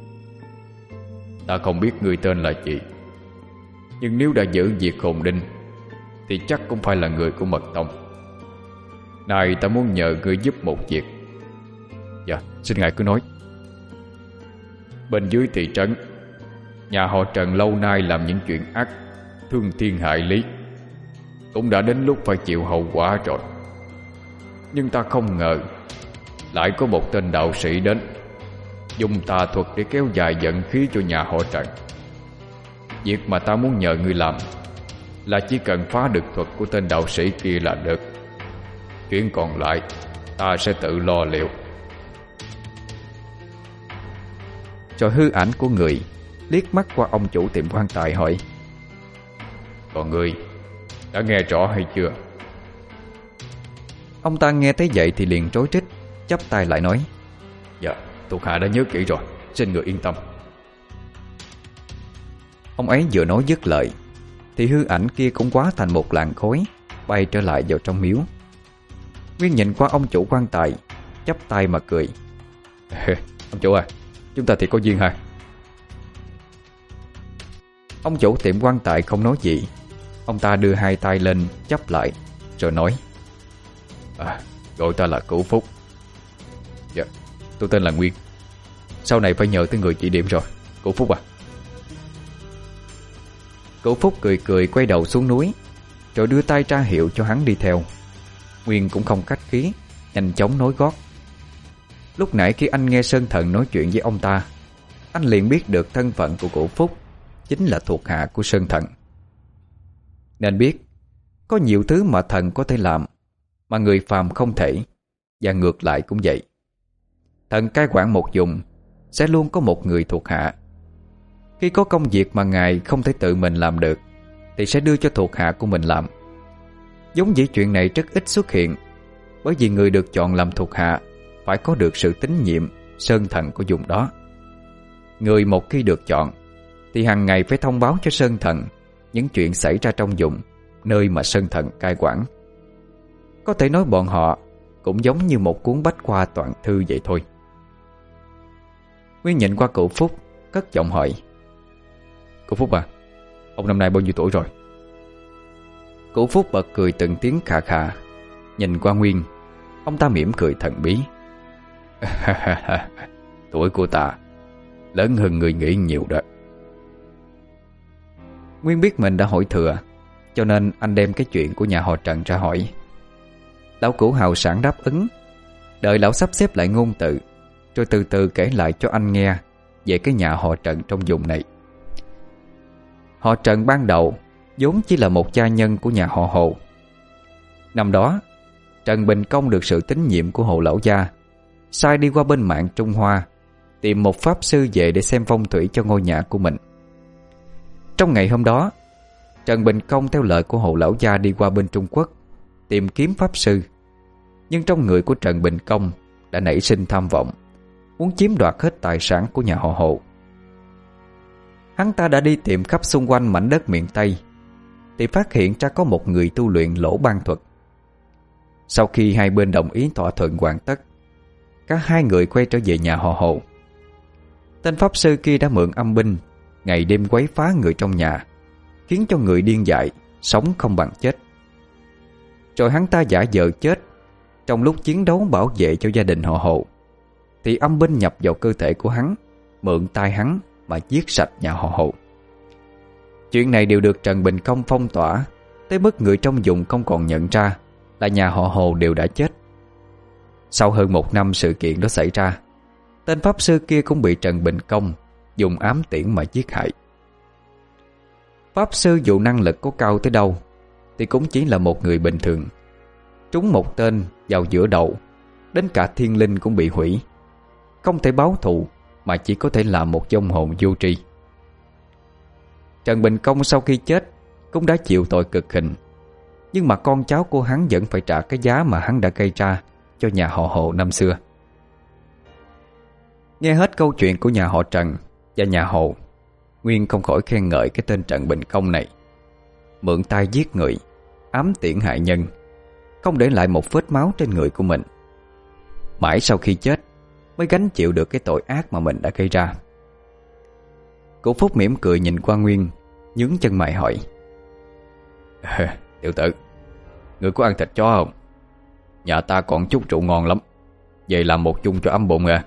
Ta không biết ngươi tên là gì, nhưng nếu đã giữ việc hồn đinh thì chắc cũng phải là người của Mật Tông. Này, ta muốn nhờ ngươi giúp một việc. Dạ, xin ngài cứ nói. Bên dưới thị trấn, nhà họ Trần lâu nay làm những chuyện ác, thương thiên hại lý, cũng đã đến lúc phải chịu hậu quả rồi. Nhưng ta không ngờ lại có một tên đạo sĩ đến, dùng tà thuật để kéo dài vận khí cho nhà họ Trần. Việc mà ta muốn nhờ ngươi làm là chỉ cần phá được thuật của tên đạo sĩ kia là được. Chuyện còn lại ta sẽ tự lo liệu. Rồi hư ảnh của người liếc mắt qua ông chủ tiệm quan tài hỏi: Còn ngươi đã nghe rõ hay chưa? Ông ta nghe thấy vậy thì liền rối rít, chắp tay lại nói: Dạ, thuộc hạ đã nhớ kỹ rồi, xin người yên tâm. Ông ấy vừa nói dứt lời thì hư ảnh kia cũng hóa thành một làn khói, bay trở lại vào trong miếu. Nguyên nhìn qua ông chủ quan tài, chắp tay mà cười: Ông chủ à, chúng ta thì có duyên ha. Ông chủ tiệm quan tài không nói gì. Ông ta đưa hai tay lên chắp lại rồi nói: à, Gọi ta là Cửu Phúc. Dạ, tôi tên là Nguyên. Sau này phải nhờ tới người chỉ điểm rồi. Cụ Phúc à. Cụ Phúc cười cười quay đầu xuống núi, rồi đưa tay ra hiệu cho hắn đi theo. Nguyên cũng không khách khí, nhanh chóng nối gót. Lúc nãy khi anh nghe Sơn Thần nói chuyện với ông ta, anh liền biết được thân phận của cụ Phúc chính là thuộc hạ của Sơn Thần. Nên biết có nhiều thứ mà thần có thể làm mà người phàm không thể, và ngược lại cũng vậy. Thần cai quản một vùng sẽ luôn có một người thuộc hạ. Khi có công việc mà ngài không thể tự mình làm được thì sẽ đưa cho thuộc hạ của mình làm. Giống dĩ chuyện này rất ít xuất hiện, bởi vì người được chọn làm thuộc hạ phải có được sự tín nhiệm Sơn Thần của vùng đó. Người một khi được chọn thì hàng ngày phải thông báo cho Sơn Thần những chuyện xảy ra trong vùng nơi mà Sơn Thần cai quản. Có thể nói bọn họ cũng giống như một cuốn bách khoa toàn thư vậy thôi. Nguyên nhìn qua cụ Phúc, cất giọng hỏi: Cụ Phúc à, ông năm nay bao nhiêu tuổi rồi? Cụ Phúc bật cười từng tiếng khà khà. Nhìn qua Nguyên, ông ta mỉm cười thần bí. Tuổi của ta lớn hơn người nghĩ nhiều đó. Nguyên biết mình đã hỏi thừa, cho nên anh đem cái chuyện của nhà họ Trần ra hỏi. Lão Cửu hào sảng đáp ứng, đợi lão sắp xếp lại ngôn từ, rồi từ từ kể lại cho anh nghe về cái nhà họ Trần trong vùng này. Họ Trần ban đầu vốn chỉ là một gia nhân của nhà họ Hồ. Năm đó, Trần Bình Công được sự tín nhiệm của Hồ lão gia, sai đi qua bên mạn Trung Hoa tìm một pháp sư về để xem phong thủy cho ngôi nhà của mình. Trong ngày hôm đó, Trần Bình Công theo lời của Hồ lão gia đi qua bên Trung Quốc tìm kiếm pháp sư. Nhưng trong người của Trần Bình Công đã nảy sinh tham vọng, muốn chiếm đoạt hết tài sản của nhà họ Hồ. Hắn ta đã đi tìm khắp xung quanh mảnh đất miền Tây thì phát hiện ra có một người tu luyện lỗ ban thuật. Sau khi hai bên đồng ý thỏa thuận hoàn tất, cả hai người quay trở về nhà họ Hồ. Tên pháp sư kia đã mượn âm binh ngày đêm quấy phá người trong nhà, khiến cho người điên dại, sống không bằng chết. Rồi hắn ta giả vờ chết trong lúc chiến đấu bảo vệ cho gia đình họ Hồ, thì âm binh nhập vào cơ thể của hắn, mượn tay hắn mà giết sạch nhà họ Hồ. Chuyện này đều được Trần Bình Công phong tỏa tới mức người trong vùng không còn nhận ra là nhà họ Hồ đều đã chết. Sau hơn một năm sự kiện đó xảy ra, tên pháp sư kia cũng bị Trần Bình Công dùng ám tiễn mà giết hại. Pháp sư dù năng lực có cao tới đâu thì cũng chỉ là một người bình thường. Trúng một tên vào giữa đầu, đến cả thiên linh cũng bị hủy. Không thể báo thù mà chỉ có thể là một vong hồn vô tri. Trần Bình Công sau khi chết cũng đã chịu tội cực hình, nhưng mà con cháu của hắn vẫn phải trả cái giá mà hắn đã gây ra cho nhà họ Hồ năm xưa. Nghe hết câu chuyện của nhà họ Trần và nhà Hồ, Nguyên không khỏi khen ngợi cái tên Trần Bình Công này. Mượn tay giết người, ám tiễn hại nhân, không để lại một vết máu trên người của mình. Mãi sau khi chết mới gánh chịu được cái tội ác mà mình đã gây ra. Cụ Phúc mỉm cười nhìn qua Nguyên, nhướng chân mày hỏi: Tiểu tử, người có ăn thịt chó không? Nhà ta còn chút rượu ngon lắm, vậy làm một chung cho ấm bụng à.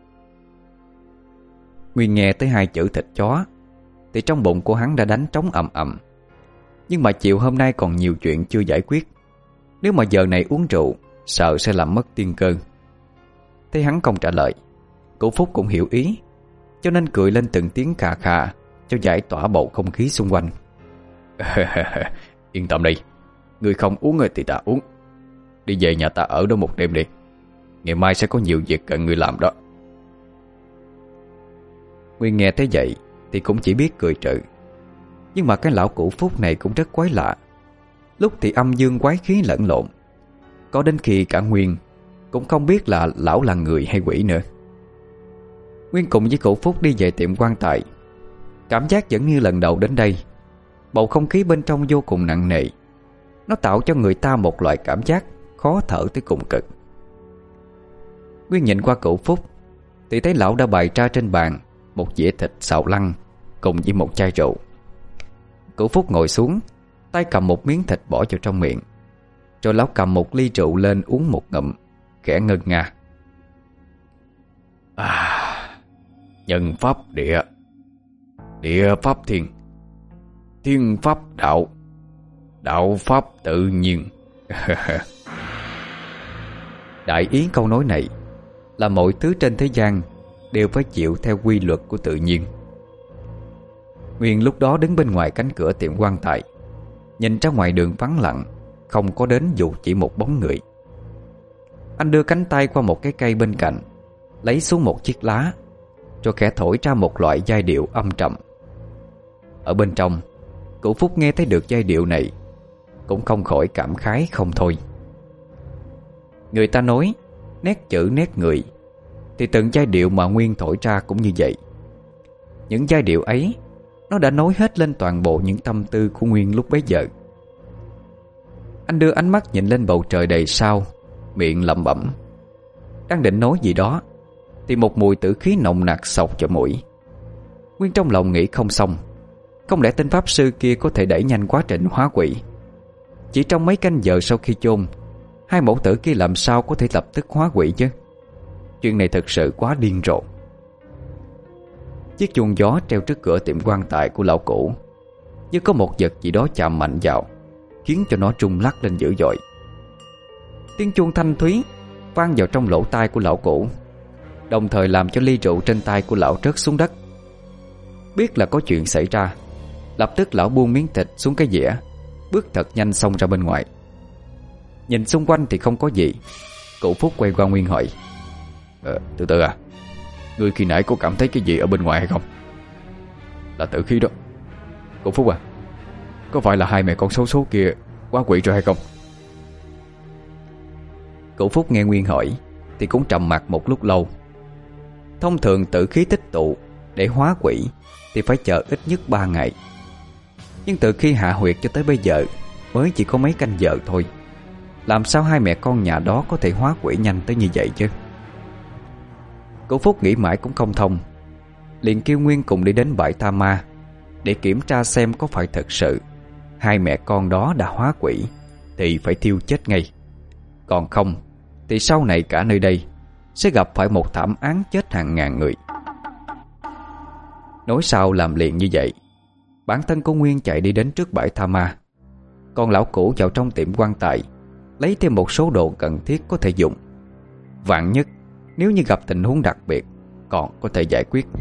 Nguyên nghe tới hai chữ thịt chó thì trong bụng của hắn đã đánh trống ầm ầm. Nhưng mà chiều hôm nay còn nhiều chuyện chưa giải quyết. Nếu mà giờ này uống rượu, sợ sẽ làm mất tiên cơ. Thấy hắn không trả lời, cụ Phúc cũng hiểu ý, cho nên cười lên từng tiếng khà khà cho giải tỏa bầu không khí xung quanh. Yên tâm đi, người không uống rồi thì ta uống. Đi về nhà ta ở đó một đêm đi, ngày mai sẽ có nhiều việc cần người làm đó. Nguyên nghe thế vậy thì cũng chỉ biết cười trừ. Nhưng mà cái lão cụ Phúc này cũng rất quái lạ. Lúc thì âm dương quái khí lẫn lộn, có đến khi cả Nguyên cũng không biết là lão là người hay quỷ nữa. Nguyên cùng với cụ Phúc đi về tiệm quan tài. Cảm giác vẫn như lần đầu đến đây. Bầu không khí bên trong vô cùng nặng nề. Nó tạo cho người ta một loại cảm giác khó thở tới cùng cực. Nguyên nhìn qua cụ Phúc thì thấy lão đã bày ra trên bàn một dĩa thịt xào lăn cùng với một chai rượu. Cụ Phúc ngồi xuống, tay cầm một miếng thịt bỏ vào trong miệng, rồi lão cầm một ly rượu lên uống một ngụm, khẽ ngân nga. À, Nhân pháp địa, địa pháp thiên, thiên pháp đạo, đạo pháp tự nhiên. Đại ý câu nói này là mọi thứ trên thế gian đều phải chịu theo quy luật của tự nhiên. Nguyên lúc đó đứng bên ngoài cánh cửa tiệm quan tài, nhìn ra ngoài đường vắng lặng, không có đến dù chỉ một bóng người. Anh đưa cánh tay qua một cái cây bên cạnh, lấy xuống một chiếc lá, rồi khẽ thổi ra một loại giai điệu âm trầm. Ở bên trong, Cụ Phúc nghe thấy được giai điệu này, cũng không khỏi cảm khái không thôi. Người ta nói nét chữ nét người, thì từng giai điệu mà Nguyên thổi ra cũng như vậy. Những giai điệu ấy, nó đã nói hết lên toàn bộ những tâm tư của Nguyên lúc bấy giờ. Anh đưa ánh mắt nhìn lên bầu trời đầy sao, miệng lẩm bẩm. Đang định nói gì đó, thì một mùi tử khí nồng nặc xộc vào mũi. Nguyên trong lòng nghĩ không xong, không lẽ tên pháp sư kia có thể đẩy nhanh quá trình hóa quỷ? Chỉ trong mấy canh giờ sau khi chôn, hai mẫu tử kia làm sao có thể lập tức hóa quỷ chứ? Chuyện này thật sự quá điên rồ. Chiếc chuông gió treo trước cửa tiệm quan tài của lão cũ như có một vật gì đó chạm mạnh vào, khiến cho nó rung lắc lên dữ dội. Tiếng chuông thanh thúy vang vào trong lỗ tai của lão cũ, đồng thời làm cho ly rượu trên tay của lão rớt xuống đất. Biết là có chuyện xảy ra, lập tức lão buông miếng thịt xuống cái dĩa, bước thật nhanh xông ra bên ngoài. Nhìn xung quanh thì không có gì. Cụ Phúc quay qua Nguyên hỏi: ờ, Từ từ à, ngươi khi nãy có cảm thấy cái gì ở bên ngoài hay không? Là tử khí đó. Cụ Phúc à, có phải là hai mẹ con xấu số kia quá quỷ rồi hay không? Cụ Phúc nghe Nguyên hỏi thì cũng trầm mặc một lúc lâu. Thông thường tử khí tích tụ để hóa quỷ thì phải chờ ít nhất ba ngày. Nhưng từ khi hạ huyệt cho tới bây giờ mới chỉ có mấy canh giờ thôi. Làm sao hai mẹ con nhà đó có thể hóa quỷ nhanh tới như vậy chứ? Cụ Phúc nghĩ mãi cũng không thông, liền kêu Nguyên cùng đi đến bãi tha ma để kiểm tra xem có phải thật sự hai mẹ con đó đã hóa quỷ thì phải thiêu chết ngay. Còn không thì sau này cả nơi đây sẽ gặp phải một thảm án chết hàng ngàn người. Nói sao làm liền như vậy. Bản thân của Nguyên chạy đi đến trước bãi tha ma, còn lão cũ vào trong tiệm quan tài lấy thêm một số đồ cần thiết có thể dùng. Vạn nhất nếu như gặp tình huống đặc biệt còn có thể giải quyết.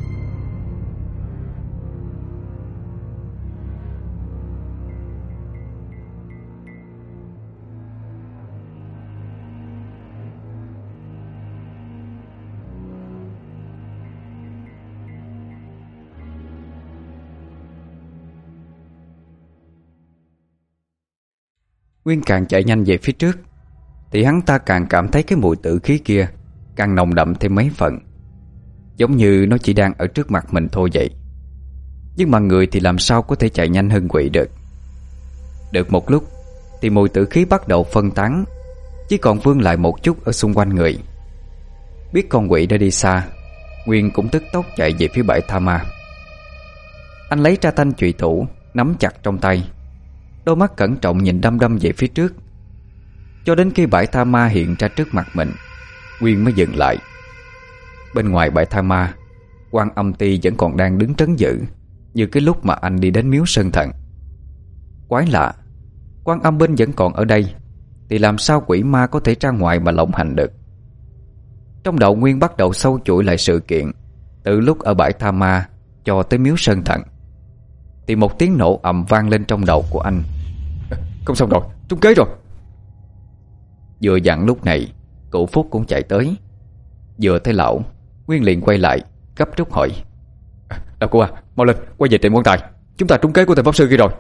Nguyên càng chạy nhanh về phía trước thì hắn ta càng cảm thấy cái mùi tử khí kia càng nồng đậm thêm mấy phần, giống như nó chỉ đang ở trước mặt mình thôi vậy. Nhưng mà người thì làm sao có thể chạy nhanh hơn quỷ được. Được một lúc thì mùi tử khí bắt đầu phân tán, chỉ còn vương lại một chút ở xung quanh người. Biết con quỷ đã đi xa, Nguyên cũng tức tốc chạy về phía bãi tha ma. Anh lấy ra thanh chùy thủ nắm chặt trong tay, đôi mắt cẩn trọng nhìn đăm đăm về phía trước, cho đến khi bãi tha ma hiện ra trước mặt mình, Nguyên mới dừng lại. Bên ngoài bãi tha ma, Quan Âm Ti vẫn còn đang đứng trấn giữ như cái lúc mà anh đi đến miếu Sơn Thần. Quái lạ, Quan Âm Binh vẫn còn ở đây thì làm sao quỷ ma có thể ra ngoài mà lộng hành được? Trong đầu Nguyên bắt đầu sâu chuỗi lại sự kiện từ lúc ở bãi tha ma cho tới miếu Sơn Thần. Thì một tiếng nổ ầm vang lên trong đầu của anh. Không xong rồi, trúng kế rồi. Vừa dặn lúc này, Cụ Phúc cũng chạy tới. Vừa thấy lão, Nguyên liền quay lại gấp rút hỏi: Lão cô à, mau lên, quay về tiệm quan tài, chúng ta trúng kế của tên pháp sư kia rồi.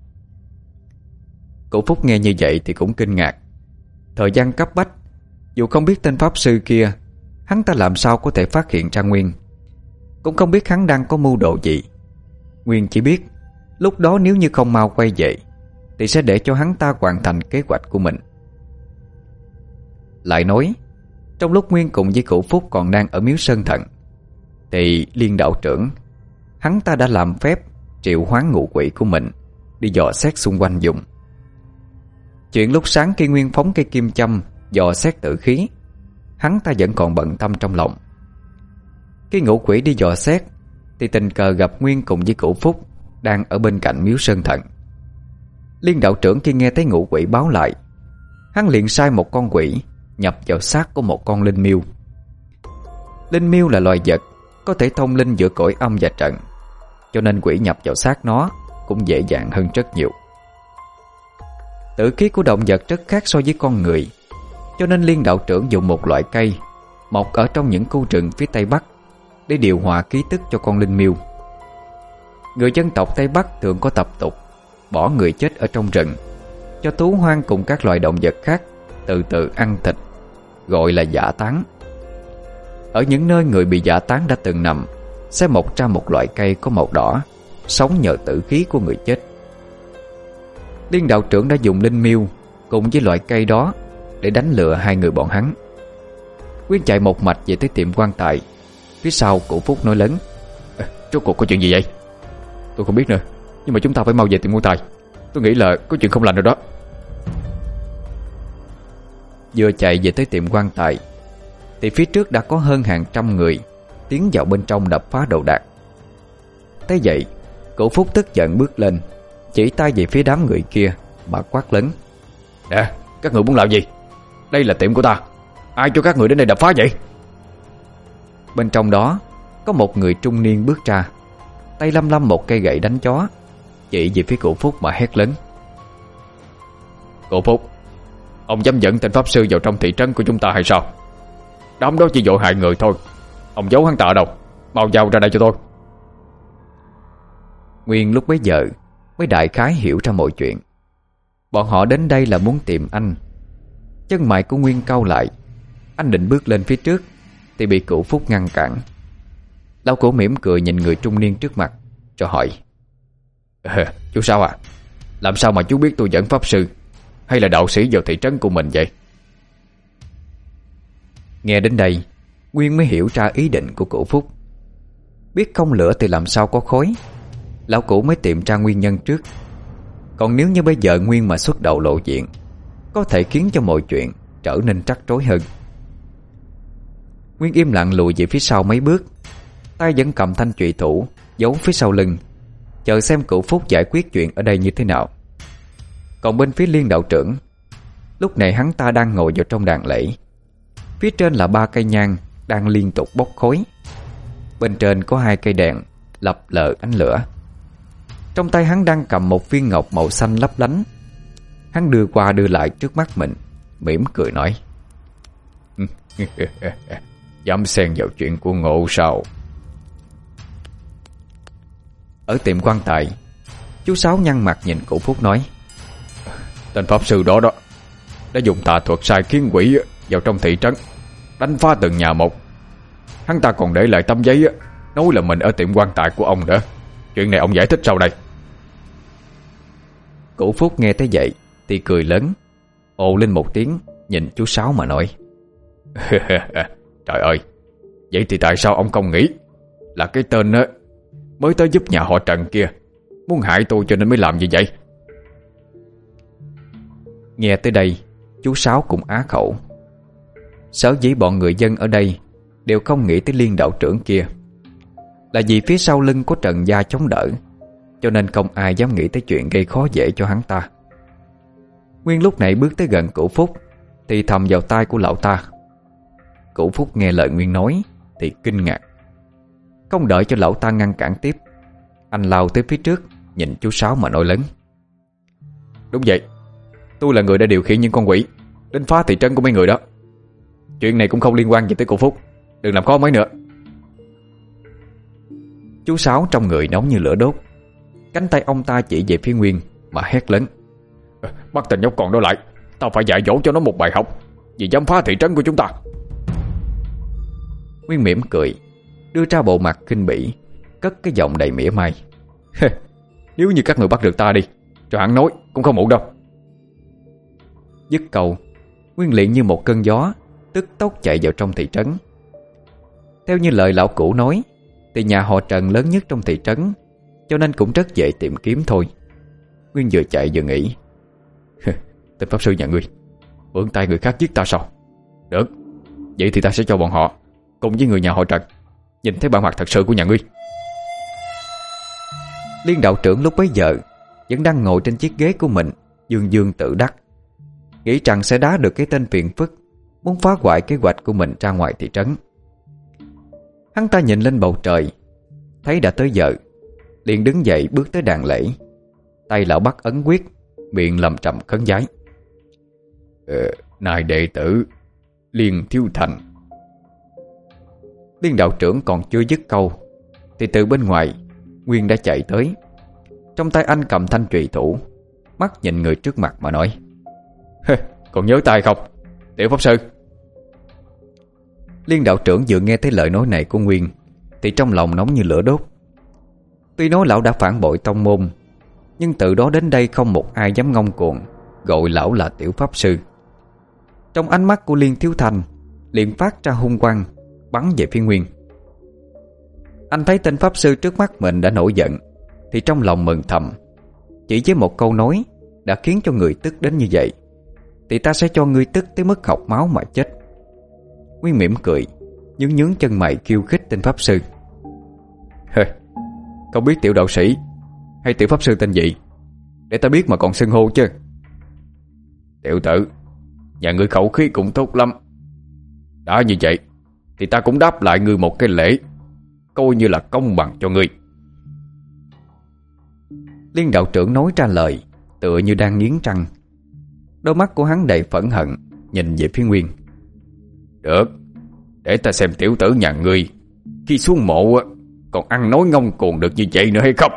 Cụ Phúc nghe như vậy thì cũng kinh ngạc. Thời gian cấp bách, dù không biết tên pháp sư kia, hắn ta làm sao có thể phát hiện ra Nguyên, cũng không biết hắn đang có mưu đồ gì. Nguyên chỉ biết lúc đó nếu như không mau quay về thì sẽ để cho hắn ta hoàn thành kế hoạch của mình. Lại nói, trong lúc Nguyên cùng với Cụ Phúc còn đang ở miếu Sơn Thần thì Liên đạo trưởng, hắn ta đã làm phép triệu hoán ngũ quỷ của mình đi dò xét xung quanh vùng. Chuyện lúc sáng khi Nguyên phóng cây kim châm dò xét tử khí, hắn ta vẫn còn bận tâm trong lòng. Khi ngũ quỷ đi dò xét thì tình cờ gặp Nguyên cùng với Cửu Phúc đang ở bên cạnh miếu Sơn Thần. Liên đạo trưởng khi nghe thấy ngũ quỷ báo lại, hắn liền sai một con quỷ nhập vào xác của một con linh miêu. Linh miêu là loài vật có thể thông linh giữa cõi âm và trần, cho nên quỷ nhập vào xác nó cũng dễ dàng hơn rất nhiều. Tử khí của động vật rất khác so với con người, cho nên Liên đạo trưởng dùng một loại cây mọc ở trong những khu rừng phía Tây Bắc để điều hòa khí tức cho con linh miêu. Người dân tộc Tây Bắc thường có tập tục bỏ người chết ở trong rừng, cho thú hoang cùng các loài động vật khác từ từ ăn thịt, gọi là dã táng. Ở những nơi người bị dã táng đã từng nằm sẽ mọc ra một loại cây có màu đỏ, sống nhờ tử khí của người chết. Liên đạo trưởng đã dùng linh miêu cùng với loại cây đó để đánh lừa hai người bọn hắn. Nguyên chạy một mạch về tới tiệm quan tài. Phía sau Cửu Phúc nói lớn: à, rốt cuộc có chuyện gì vậy? Tôi không biết nữa, nhưng mà chúng ta phải mau về tiệm quan tài. Tôi nghĩ là có chuyện không lành rồi đó. Vừa chạy về tới tiệm quan tài thì phía trước đã có hơn hàng trăm người tiến vào bên trong đập phá đồ đạc. Thế vậy, Cửu Phúc tức giận bước lên, chỉ tay về phía đám người kia mà quát lớn: nè, các người muốn làm gì? Đây là tiệm của ta, ai cho các người đến đây đập phá vậy? Bên trong đó có một người trung niên bước ra, tay lăm lăm một cây gậy đánh chó, chỉ về phía Cửu Phúc mà hét lớn: Cửu Phúc, ông dám dẫn tên pháp sư vào trong thị trấn của chúng ta hay sao? Đám đó chỉ dội hại người thôi. Ông giấu hắn ta ở đâu? Mau giao ra đây cho tôi. Nguyên lúc bấy giờ mới đại khái hiểu ra mọi chuyện. Bọn họ đến đây là muốn tìm anh. Chân mày của Nguyên cau lại. Anh định bước lên phía trước thì bị Cửu Phúc ngăn cản. Lão Cửu mỉm cười nhìn người trung niên trước mặt rồi hỏi: à, chú sao à? Làm sao mà chú biết tôi dẫn pháp sư hay là đạo sĩ vào thị trấn của mình vậy? Nghe đến đây, Nguyên mới hiểu ra ý định của Cửu Phúc. Biết không lửa thì làm sao có khói. Lão Cửu mới tìm ra nguyên nhân trước. Còn nếu như bây giờ Nguyên mà xuất đầu lộ diện, có thể khiến cho mọi chuyện trở nên rắc rối hơn. Nguyên im lặng lùi về phía sau mấy bước, tay vẫn cầm thanh trùy thủ giấu phía sau lưng, chờ xem Cửu Phúc giải quyết chuyện ở đây như thế nào. Còn bên phía Liên đạo trưởng, lúc này hắn ta đang ngồi vào trong đàn lễ. Phía trên là ba cây nhang đang liên tục bốc khói. Bên trên có hai cây đèn lập lờ ánh lửa. Trong tay hắn đang cầm một viên ngọc màu xanh lấp lánh. Hắn đưa qua đưa lại trước mắt mình, mỉm cười nói: dám xen vào chuyện của Ngộ sao? Ở tiệm quan tài, chú Sáu nhăn mặt nhìn Cửu Phúc nói: tên pháp sư đó đó đã dùng tà thuật sai khiến quỷ vào trong thị trấn, đánh phá từng nhà một. Hắn ta còn để lại tấm giấy nói là mình ở tiệm quan tài của ông nữa. Chuyện này ông giải thích sau đây. Cửu Phúc nghe thấy vậy thì cười lớn, ồ lên một tiếng, nhìn chú Sáu mà nói: trời ơi, vậy thì tại sao ông không nghĩ là cái tên á mới tới giúp nhà họ Trần kia muốn hại tôi cho nên mới làm như vậy? Nghe tới đây, chú Sáu cũng á khẩu. Sở dĩ bọn người dân ở đây đều không nghĩ tới Liên đạo trưởng kia là vì phía sau lưng có Trần gia chống đỡ, cho nên không ai dám nghĩ tới chuyện gây khó dễ cho hắn ta. Nguyên lúc này bước tới gần Cửu Phúc thì thầm vào tai của lão ta. Cửu Phúc nghe lời Nguyên nói thì kinh ngạc. Không đợi cho lão ta ngăn cản tiếp, anh lao tới phía trước, nhìn chú Sáu mà nói lớn: đúng vậy, tôi là người đã điều khiển những con quỷ đến phá thị trấn của mấy người đó. Chuyện này cũng không liên quan gì tới Cửu Phúc, đừng làm khó mấy nữa. Chú Sáu trong người nóng như lửa đốt. Cánh tay ông ta chỉ về phía Nguyên mà hét lớn: bắt tên nhóc con đó lại, tao phải dạy dỗ cho nó một bài học vì dám phá thị trấn của chúng ta. Nguyên mỉm cười, đưa ra bộ mặt khinh bỉ, cất cái giọng đầy mỉa mai: nếu như các người bắt được ta đi, cho hắn nói cũng không muộn đâu. Dứt câu, Nguyên liền như một cơn gió tức tốc chạy vào trong thị trấn. Theo như lời lão cũ nói thì nhà họ Trần lớn nhất trong thị trấn, cho nên cũng rất dễ tìm kiếm thôi. Nguyên vừa chạy vừa nghĩ: tên pháp sư nhà ngươi mượn tay người khác giết ta sao? Được, vậy thì ta sẽ cho bọn họ cùng với người nhà họ Trần nhìn thấy bản mặt thật sự của nhà ngươi. Liên đạo trưởng lúc bấy giờ vẫn đang ngồi trên chiếc ghế của mình, dương dương tự đắc, nghĩ rằng sẽ đá được cái tên phiền phức muốn phá hoại kế hoạch của mình ra ngoài thị trấn. Hắn ta nhìn lên bầu trời, thấy đã tới giờ, liền đứng dậy bước tới đàn lễ. Tay lão bắt ấn quyết, miệng lầm trầm khấn vái. ờ, Này đệ tử Liên Thiếu Thành. Liên đạo trưởng còn chưa dứt câu thì từ bên ngoài Nguyên đã chạy tới. Trong tay anh cầm thanh trùy thủ, mắt nhìn người trước mặt mà nói: Còn nhớ tay không, tiểu pháp sư? Liên đạo trưởng vừa nghe thấy lời nói này của Nguyên thì trong lòng nóng như lửa đốt. Tuy nói lão đã phản bội tông môn, nhưng từ đó đến đây không một ai dám ngông cuồng gọi lão là tiểu pháp sư. Trong ánh mắt của Liên Thiếu Thành liền phát ra hung quang, bắn về phía Nguyên. Anh thấy tên pháp sư trước mắt mình đã nổi giận thì trong lòng mừng thầm. Chỉ với một câu nói đã khiến cho người tức đến như vậy thì ta sẽ cho ngươi tức tới mức học máu mà chết. Nguyên mỉm cười, nhướng nhướng chân mày khiêu khích tên pháp sư. Không biết tiểu đạo sĩ hay tiểu pháp sư tên gì, để ta biết mà còn xưng hô chứ. Tiểu tử, nhà ngươi khẩu khí cũng tốt lắm. Đã như vậy thì ta cũng đáp lại ngươi một cái lễ, coi như là công bằng cho ngươi. Liên đạo trưởng nói ra lời tựa như đang nghiến răng. Đôi mắt của hắn đầy phẫn hận nhìn về phía Nguyên. Được, để ta xem tiểu tử nhà ngươi khi xuống mộ còn ăn nói ngông cuồng được như vậy nữa hay không.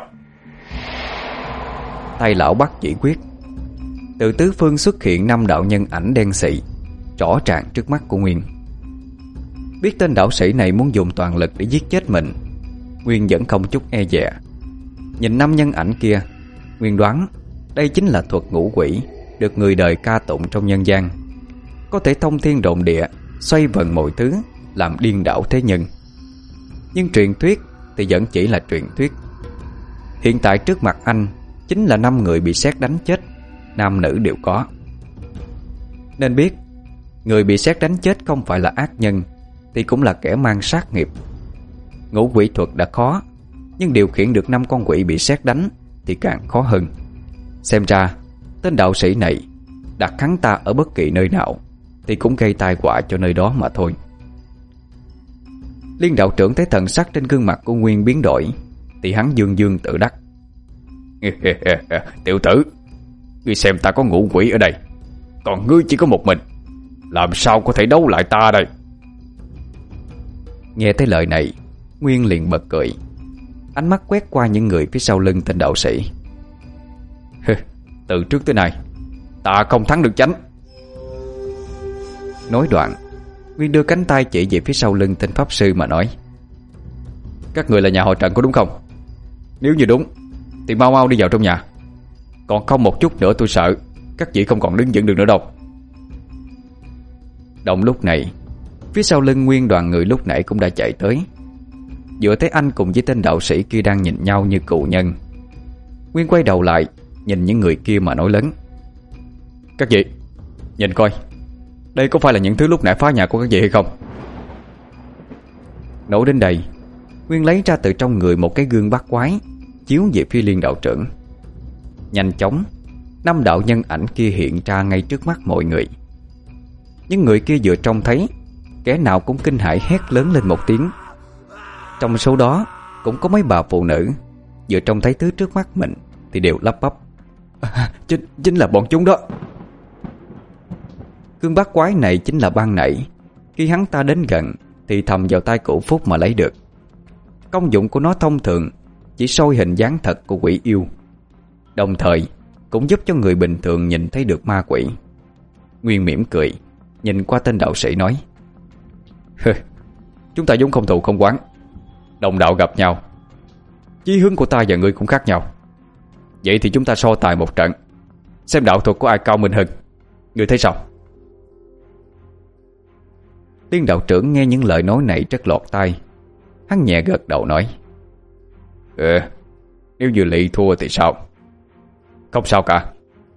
Tay lão bắt chỉ quyết, từ tứ phương xuất hiện năm đạo nhân ảnh đen xị rõ ràng trước mắt của Nguyên. Biết tên đạo sĩ này muốn dùng toàn lực để giết chết mình, Nguyên vẫn không chút e dè. Nhìn năm nhân ảnh kia, Nguyên đoán đây chính là thuật ngũ quỷ được người đời ca tụng trong nhân gian, có thể thông thiên độn địa, xoay vần mọi thứ, làm điên đảo thế nhân. Nhưng truyền thuyết thì vẫn chỉ là truyền thuyết. Hiện tại trước mặt anh chính là năm người bị sét đánh chết, nam nữ đều có. Nên biết người bị sét đánh chết không phải là ác nhân thì cũng là kẻ mang sát nghiệp. Ngũ quỷ thuật đã khó, nhưng điều khiển được năm con quỷ bị sét đánh thì càng khó hơn. Xem ra tên đạo sĩ này đặt hắn ta ở bất kỳ nơi nào thì cũng gây tai họa cho nơi đó mà thôi. Liên đạo trưởng thấy thần sắc trên gương mặt của Nguyên biến đổi thì hắn dương dương tự đắc. Tiểu tử, ngươi xem ta có ngũ quỷ ở đây, còn ngươi chỉ có một mình, làm sao có thể đấu lại ta đây? Nghe thấy lời này, Nguyên liền bật cười, ánh mắt quét qua những người phía sau lưng tên đạo sĩ. Từ trước tới nay ta không thắng được chánh. Nói đoạn, Nguyên đưa cánh tay chỉ về phía sau lưng tên pháp sư mà nói: Các người là nhà họ Trần có đúng không? Nếu như đúng thì mau mau đi vào trong nhà, còn không một chút nữa tôi sợ các vị không còn đứng vững được nữa đâu. Động lúc này, phía sau lưng Nguyên đoàn người lúc nãy cũng đã chạy tới. Vừa thấy anh cùng với tên đạo sĩ kia đang nhìn nhau như cựu nhân, Nguyên quay đầu lại nhìn những người kia mà nói lớn: Các vị, nhìn coi, đây có phải là những thứ lúc nãy phá nhà của các vị hay không? Nói đến đây, Nguyên lấy ra từ trong người một cái gương bắt quái, chiếu về phía Liên đạo trưởng. Nhanh chóng, năm đạo nhân ảnh kia hiện ra ngay trước mắt mọi người. Những người kia vừa trông thấy, kẻ nào cũng kinh hãi hét lớn lên một tiếng. Trong số đó cũng có mấy bà phụ nữ vừa trông thấy thứ trước mắt mình thì đều lắp bắp: à, chính, chính là bọn chúng đó. Gương bắt quái này chính là ban nãy khi hắn ta đến gần thì thầm vào tay Cửu Phúc mà lấy được. Công dụng của nó thông thường chỉ soi hình dáng thật của quỷ yêu, đồng thời cũng giúp cho người bình thường nhìn thấy được ma quỷ. Nguyên mỉm cười, nhìn qua tên đạo sĩ nói: Chúng ta vốn không thù không oán, đồng đạo gặp nhau, chí hướng của ta và ngươi cũng khác nhau. Vậy thì chúng ta so tài một trận, xem đạo thuật của ai cao minh hơn. Ngươi thấy sao? Liên đạo trưởng nghe những lời nói này rất lọt tai. Hắn nhẹ gật đầu nói: Ừ, nếu như Lị thua thì sao? Không sao cả.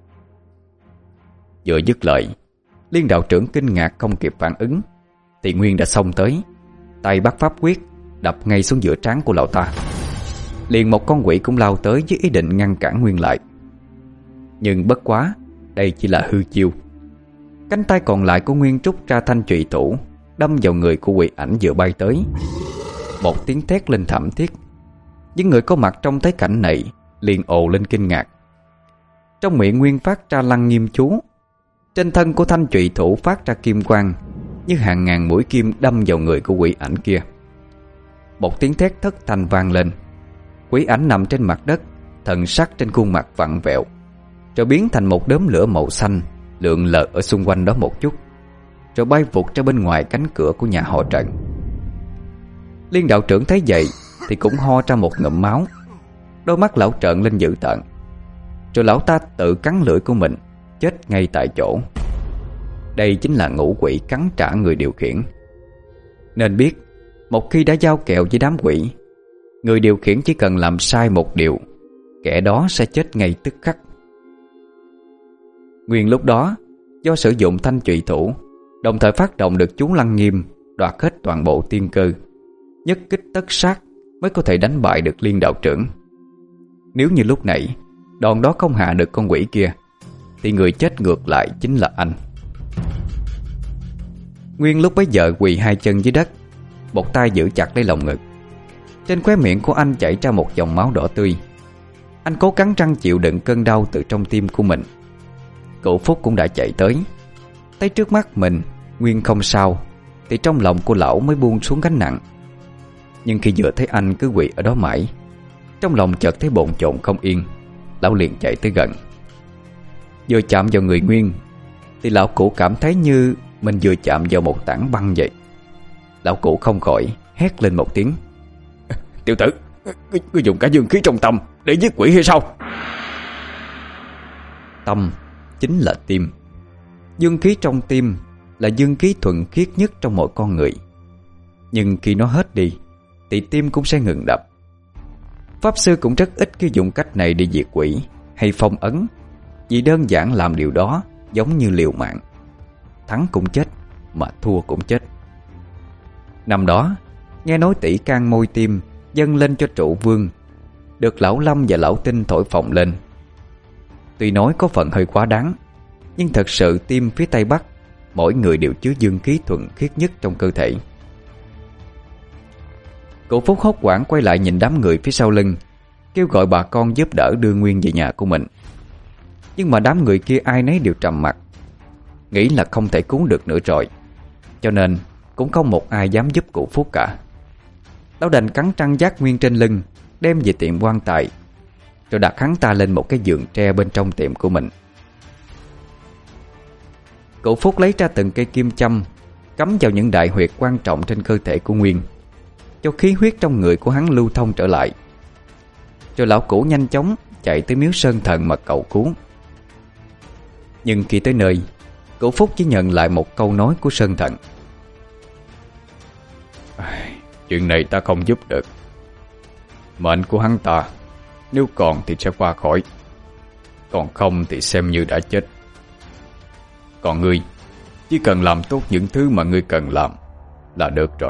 Vừa dứt lời, Liên đạo trưởng kinh ngạc không kịp phản ứng thì Nguyên đã xông tới, tay bắt pháp quyết, đập ngay xuống giữa trán của lão ta. Liền một con quỷ cũng lao tới với ý định ngăn cản Nguyên lại. Nhưng bất quá, đây chỉ là hư chiêu. Cánh tay còn lại của Nguyên trút ra thanh trùy thủ, đâm vào người của quỷ ảnh vừa bay tới. Một tiếng thét lên thảm thiết. Những người có mặt trong thấy cảnh này liền ồ lên kinh ngạc. Trong miệng Nguyên phát ra lăng nghiêm chú. Trên thân của thanh trùy thủ phát ra kim quang, như hàng ngàn mũi kim đâm vào người của quỷ ảnh kia. Một tiếng thét thất thanh vang lên. Quỷ ảnh nằm trên mặt đất, thần sắc trên khuôn mặt vặn vẹo, rồi biến thành một đốm lửa màu xanh lượn lờ ở xung quanh đó một chút, rồi bay vụt ra bên ngoài cánh cửa của nhà họ Trần. Liên đạo trưởng thấy vậy thì cũng ho ra một ngụm máu. Đôi mắt lão trợn lên dữ tợn, rồi lão ta tự cắn lưỡi của mình, chết ngay tại chỗ. Đây chính là ngũ quỷ cắn trả người điều khiển. Nên biết, một khi đã giao kèo với đám quỷ, người điều khiển chỉ cần làm sai một điều, kẻ đó sẽ chết ngay tức khắc. Nguyên lúc đó, do sử dụng thanh trùy thủ, đồng thời phát động được chú lăng nghiêm, đoạt hết toàn bộ tiên cơ, nhất kích tất sát mới có thể đánh bại được Liên đạo trưởng. Nếu như lúc nãy đòn đó không hạ được con quỷ kia, thì người chết ngược lại chính là anh. Nguyên lúc bấy giờ quỳ hai chân dưới đất, một tay giữ chặt lấy lồng ngực. Trên khóe miệng của anh chảy ra một dòng máu đỏ tươi. Anh cố cắn răng chịu đựng cơn đau từ trong tim của mình. Cụ Phúc cũng đã chạy tới. Thấy trước mắt mình Nguyên không sao, thì trong lòng của lão mới buông xuống gánh nặng. Nhưng khi vừa thấy anh cứ quỳ ở đó mãi, trong lòng chợt thấy bồn chồn không yên. Lão liền chạy tới gần. Vừa chạm vào người Nguyên thì lão cụ cảm thấy như mình vừa chạm vào một tảng băng vậy. Lão cụ không khỏi hét lên một tiếng: "Tiểu tử, cứ, cứ dùng cả dương khí trong tâm để giết quỷ hay sao?" Tâm chính là tim. Dương khí trong tim là dương khí thuần khiết nhất trong mỗi con người. Nhưng khi nó hết đi thì tim cũng sẽ ngừng đập. Pháp sư cũng rất ít khi dùng cách này để diệt quỷ hay phong ấn, vì đơn giản làm điều đó giống như liều mạng. Thắng cũng chết, mà thua cũng chết. Năm đó, nghe nói tỷ can môi tim dâng lên cho trụ vương, được lão Lâm và lão Tinh thổi phồng lên. Tuy nói có phần hơi quá đáng, nhưng thật sự tim phía Tây Bắc mỗi người đều chứa dương khí thuần khiết nhất trong cơ thể. Cụ Phúc hốt hoảng quay lại nhìn đám người phía sau lưng, kêu gọi bà con giúp đỡ đưa Nguyên về nhà của mình. Nhưng mà đám người kia ai nấy đều trầm mặc, nghĩ là không thể cứu được nữa rồi, cho nên cũng không một ai dám giúp cụ Phúc cả. Lão đành cắn răng vác Nguyên trên lưng, đem về tiệm quan tài, rồi đặt hắn ta lên một cái giường tre bên trong tiệm của mình. Cụ Phúc lấy ra từng cây kim châm, cắm vào những đại huyệt quan trọng trên cơ thể của Nguyên, cho khí huyết trong người của hắn lưu thông trở lại. Rồi lão cũ nhanh chóng chạy tới miếu Sơn Thần mà cầu cứu. Nhưng khi tới nơi, cụ Phúc chỉ nhận lại một câu nói của Sơn Thần: "Chuyện này ta không giúp được. Mệnh của hắn ta nếu còn thì sẽ qua khỏi, còn không thì xem như đã chết. Còn ngươi chỉ cần làm tốt những thứ mà ngươi cần làm là được rồi."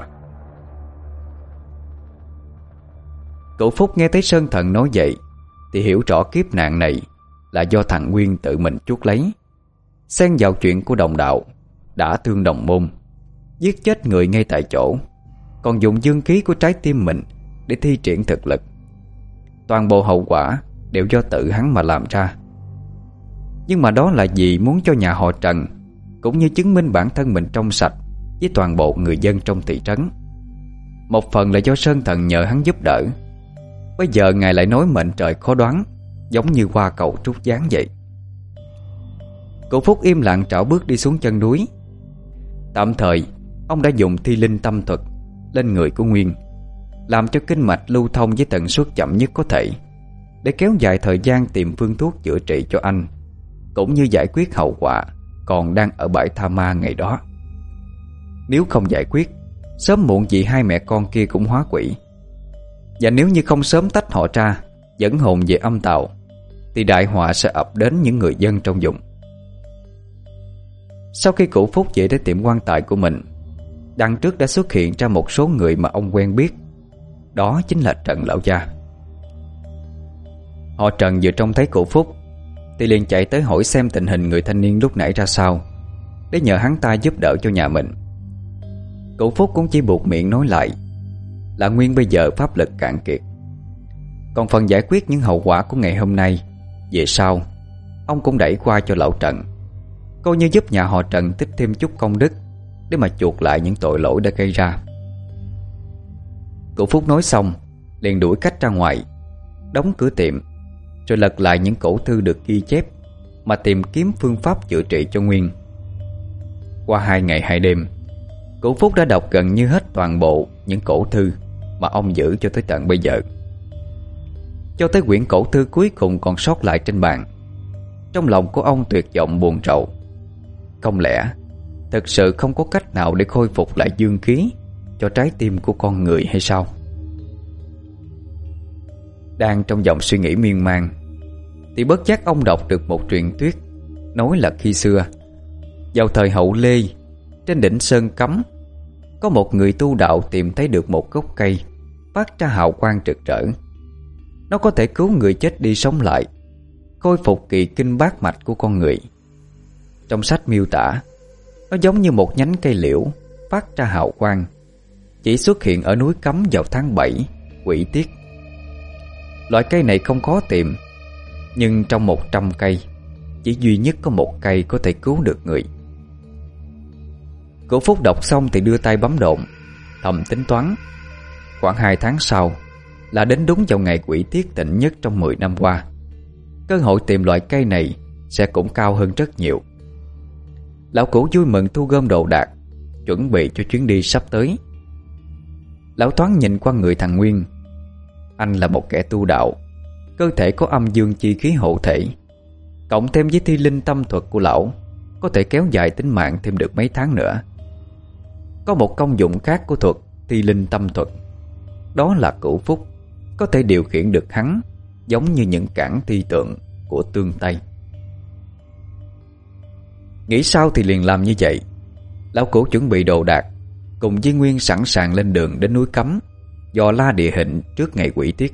Cụ Phúc nghe thấy Sơn Thần nói vậy thì hiểu rõ kiếp nạn này là do thằng Nguyên tự mình chuốc lấy, xen vào chuyện của đồng đạo, đã thương đồng môn, giết chết người ngay tại chỗ, còn dùng dương khí của trái tim mình để thi triển thực lực. Toàn bộ hậu quả đều do tự hắn mà làm ra. Nhưng mà đó là vì muốn cho nhà họ Trần, cũng như chứng minh bản thân mình trong sạch với toàn bộ người dân trong thị trấn. Một phần là do Sơn Thần nhờ hắn giúp đỡ. Bây giờ ngài lại nói mệnh trời khó đoán, giống như hoa cầu trút giáng vậy. Cụ Phúc im lặng trảo bước đi xuống chân núi. Tạm thời ông đã dùng thi linh tâm thuật lên người của Nguyên, làm cho kinh mạch lưu thông với tần suất chậm nhất có thể, để kéo dài thời gian tìm phương thuốc chữa trị cho anh, cũng như giải quyết hậu quả còn đang ở bãi tha ma ngày đó. Nếu không giải quyết, sớm muộn gì hai mẹ con kia cũng hóa quỷ. Và nếu như không sớm tách họ ra, dẫn hồn về âm tào, thì đại họa sẽ ập đến những người dân trong vùng. Sau khi cụ Phúc về đến tiệm quan tài của mình, đằng trước đã xuất hiện ra một số người mà ông quen biết Đó chính là Trần lão gia. Họ Trần vừa trông thấy cụ Phúc thì liền chạy tới hỏi xem tình hình người thanh niên lúc nãy ra sao, để nhờ hắn ta giúp đỡ cho nhà mình. Cụ Phúc cũng chỉ buộc miệng nói lại là Nguyên bây giờ pháp lực cạn kiệt, còn phần giải quyết những hậu quả của ngày hôm nay về sau ông cũng đẩy qua cho lão Trần, coi như giúp nhà họ Trần tích thêm chút công đức để mà chuộc lại những tội lỗi đã gây ra. Cụ Phúc nói xong liền đuổi khách ra ngoài, đóng cửa tiệm, rồi lật lại những cổ thư được ghi chép mà tìm kiếm phương pháp chữa trị cho Nguyên. Qua hai ngày hai đêm, cụ Phúc đã đọc gần như hết toàn bộ những cổ thư mà ông giữ cho tới tận bây giờ. Cho tới quyển cổ thư cuối cùng còn sót lại trên bàn, trong lòng của ông tuyệt vọng buồn rầu. Không lẽ thực sự không có cách nào để khôi phục lại dương khí cho trái tim của con người hay sao? Đang trong dòng suy nghĩ miên man thì bất giác ông đọc được một truyền thuyết, nói là khi xưa, vào thời Hậu Lê, trên đỉnh Sơn Cấm, có một người tu đạo tìm thấy được một gốc cây phát ra hào quang rực rỡ. Nó có thể cứu người chết đi sống lại, khôi phục kỳ kinh bát mạch của con người. Trong sách miêu tả, nó giống như một nhánh cây liễu phát ra hào quang, chỉ xuất hiện ở núi Cấm vào tháng bảy, Quỷ Tiết. Loại cây này không khó tìm, nhưng trong một trăm cây chỉ duy nhất có một cây có thể cứu được người. Cụ Phúc đọc xong thì đưa tay bấm độn, thầm tính toán. Khoảng hai tháng sau là đến đúng vào ngày quỷ tiết tịnh nhất trong mười năm qua. Cơ hội tìm loại cây này sẽ cũng cao hơn rất nhiều. Lão Cũ vui mừng thu gom đồ đạc, chuẩn bị cho chuyến đi sắp tới. Lão thoáng nhìn qua người thằng Nguyên. Anh là một kẻ tu đạo, cơ thể có âm dương chi khí hộ thể, cộng thêm với thi linh tâm thuật của lão, có thể kéo dài tính mạng thêm được mấy tháng nữa. Có một công dụng khác của thuật thi linh tâm thuật, đó là Cửu Phúc có thể điều khiển được hắn, giống như những cản thi tượng của Tương Tây. Nghĩ sao thì liền làm như vậy. Lão Cửu chuẩn bị đồ đạc, cùng với Nguyên sẵn sàng lên đường đến núi Cấm, dò la địa hình trước ngày quỷ tiết.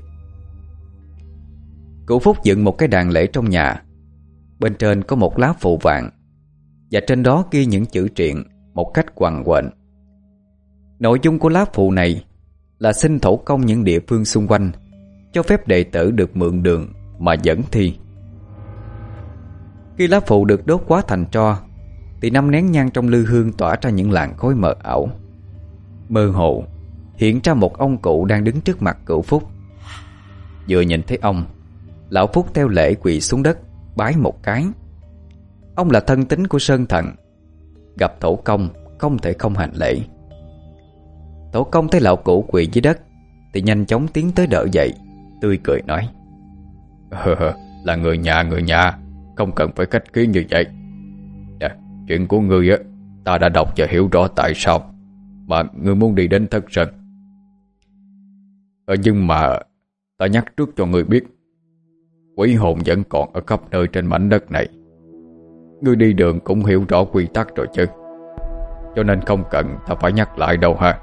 Cửu Phúc dựng một cái đàn lễ trong nhà. Bên trên có một lá phù vàng, và trên đó ghi những chữ triện một cách quằn quện. Nội dung của lá phù này là xin thổ công những địa phương xung quanh cho phép đệ tử được mượn đường mà dẫn thi. Khi lá phù được đốt quá thành tro thì năm nén nhang trong lư hương tỏa ra những làn khói mờ ảo. Mơ hồ hiện ra một ông cụ đang đứng trước mặt Cửu Phúc. Vừa nhìn thấy ông, lão Phúc theo lễ quỳ xuống đất bái một cái. Ông là thân tín của Sơn Thần, gặp thổ công không thể không hành lễ. Thổ công thấy lão Cũ quỳ dưới đất thì nhanh chóng tiến tới đỡ dậy, tươi cười nói: Là người nhà người nhà, không cần phải khách khí như vậy. Nè, chuyện của ngươi á, ta đã đọc và hiểu rõ tại sao mà ngươi muốn đi đến Thất Sơn. Ờ, nhưng mà ta nhắc trước cho ngươi biết, quỷ hồn vẫn còn ở khắp nơi trên mảnh đất này. Ngươi đi đường cũng hiểu rõ quy tắc rồi chứ, cho nên không cần ta phải nhắc lại đâu ha.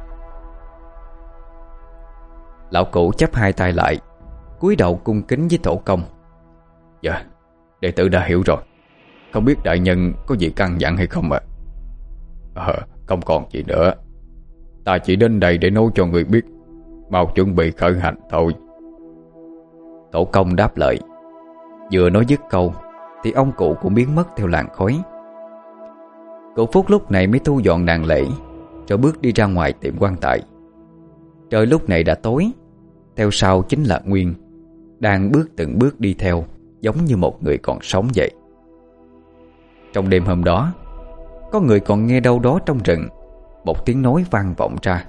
Lão Cũ chắp hai tay lại, cúi đầu cung kính với Thổ công. Dạ, đệ tử đã hiểu rồi. Không biết đại nhân có gì căn dặn hay không ạ? À? À, không còn gì nữa. Ta chỉ đến đây để nói cho người biết, mau chuẩn bị khởi hành thôi. Thổ công đáp lời. Vừa nói dứt câu thì ông cụ cũng biến mất theo làn khói. Cụ Phúc lúc này mới thu dọn đàn lễ, rồi bước đi ra ngoài tiệm quan tài. Trời lúc này đã tối. Theo sau chính là Nguyên, đang bước từng bước đi theo, giống như một người còn sống vậy. Trong đêm hôm đó, có người còn nghe đâu đó trong rừng một tiếng nói vang vọng ra: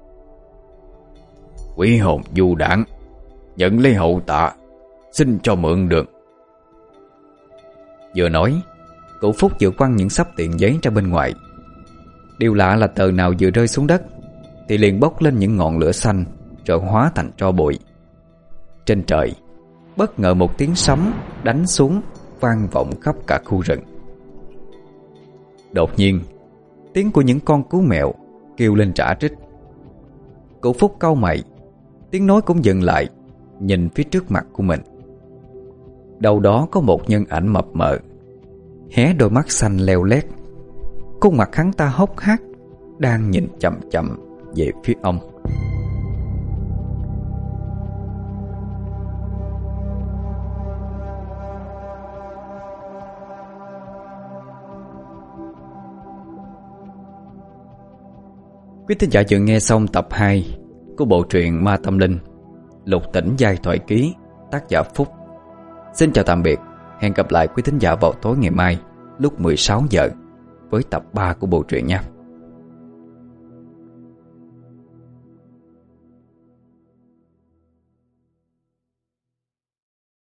Quỷ hồn du đảng, nhận lấy hậu tạ, xin cho mượn đường. Vừa nói, Cụ Phúc vừa quăng những xấp tiền giấy ra bên ngoài. Điều lạ là tờ nào vừa rơi xuống đất thì liền bốc lên những ngọn lửa xanh, rồi hóa thành tro bụi. Trên trời, bất ngờ một tiếng sấm đánh xuống, vang vọng khắp cả khu rừng. Đột nhiên, tiếng của những con cú mèo kêu lên rả rích. Cụ Phúc cau mày, Tiếng nói cũng dừng lại, nhìn phía trước mặt của mình. Đầu đó có một nhân ảnh mập mờ, hé đôi mắt xanh leo lét. Khuôn mặt hắn ta hốc hác, đang nhìn chậm chậm về phía ông. Quý thính giả vừa nghe xong tập hai của bộ truyện Ma Tâm Linh, Lục Tỉnh Giai Thoại Ký, tác giả Phúc. Xin chào tạm biệt, hẹn gặp lại quý thính giả vào tối ngày mai lúc mười sáu giờ với tập ba của bộ truyện nha.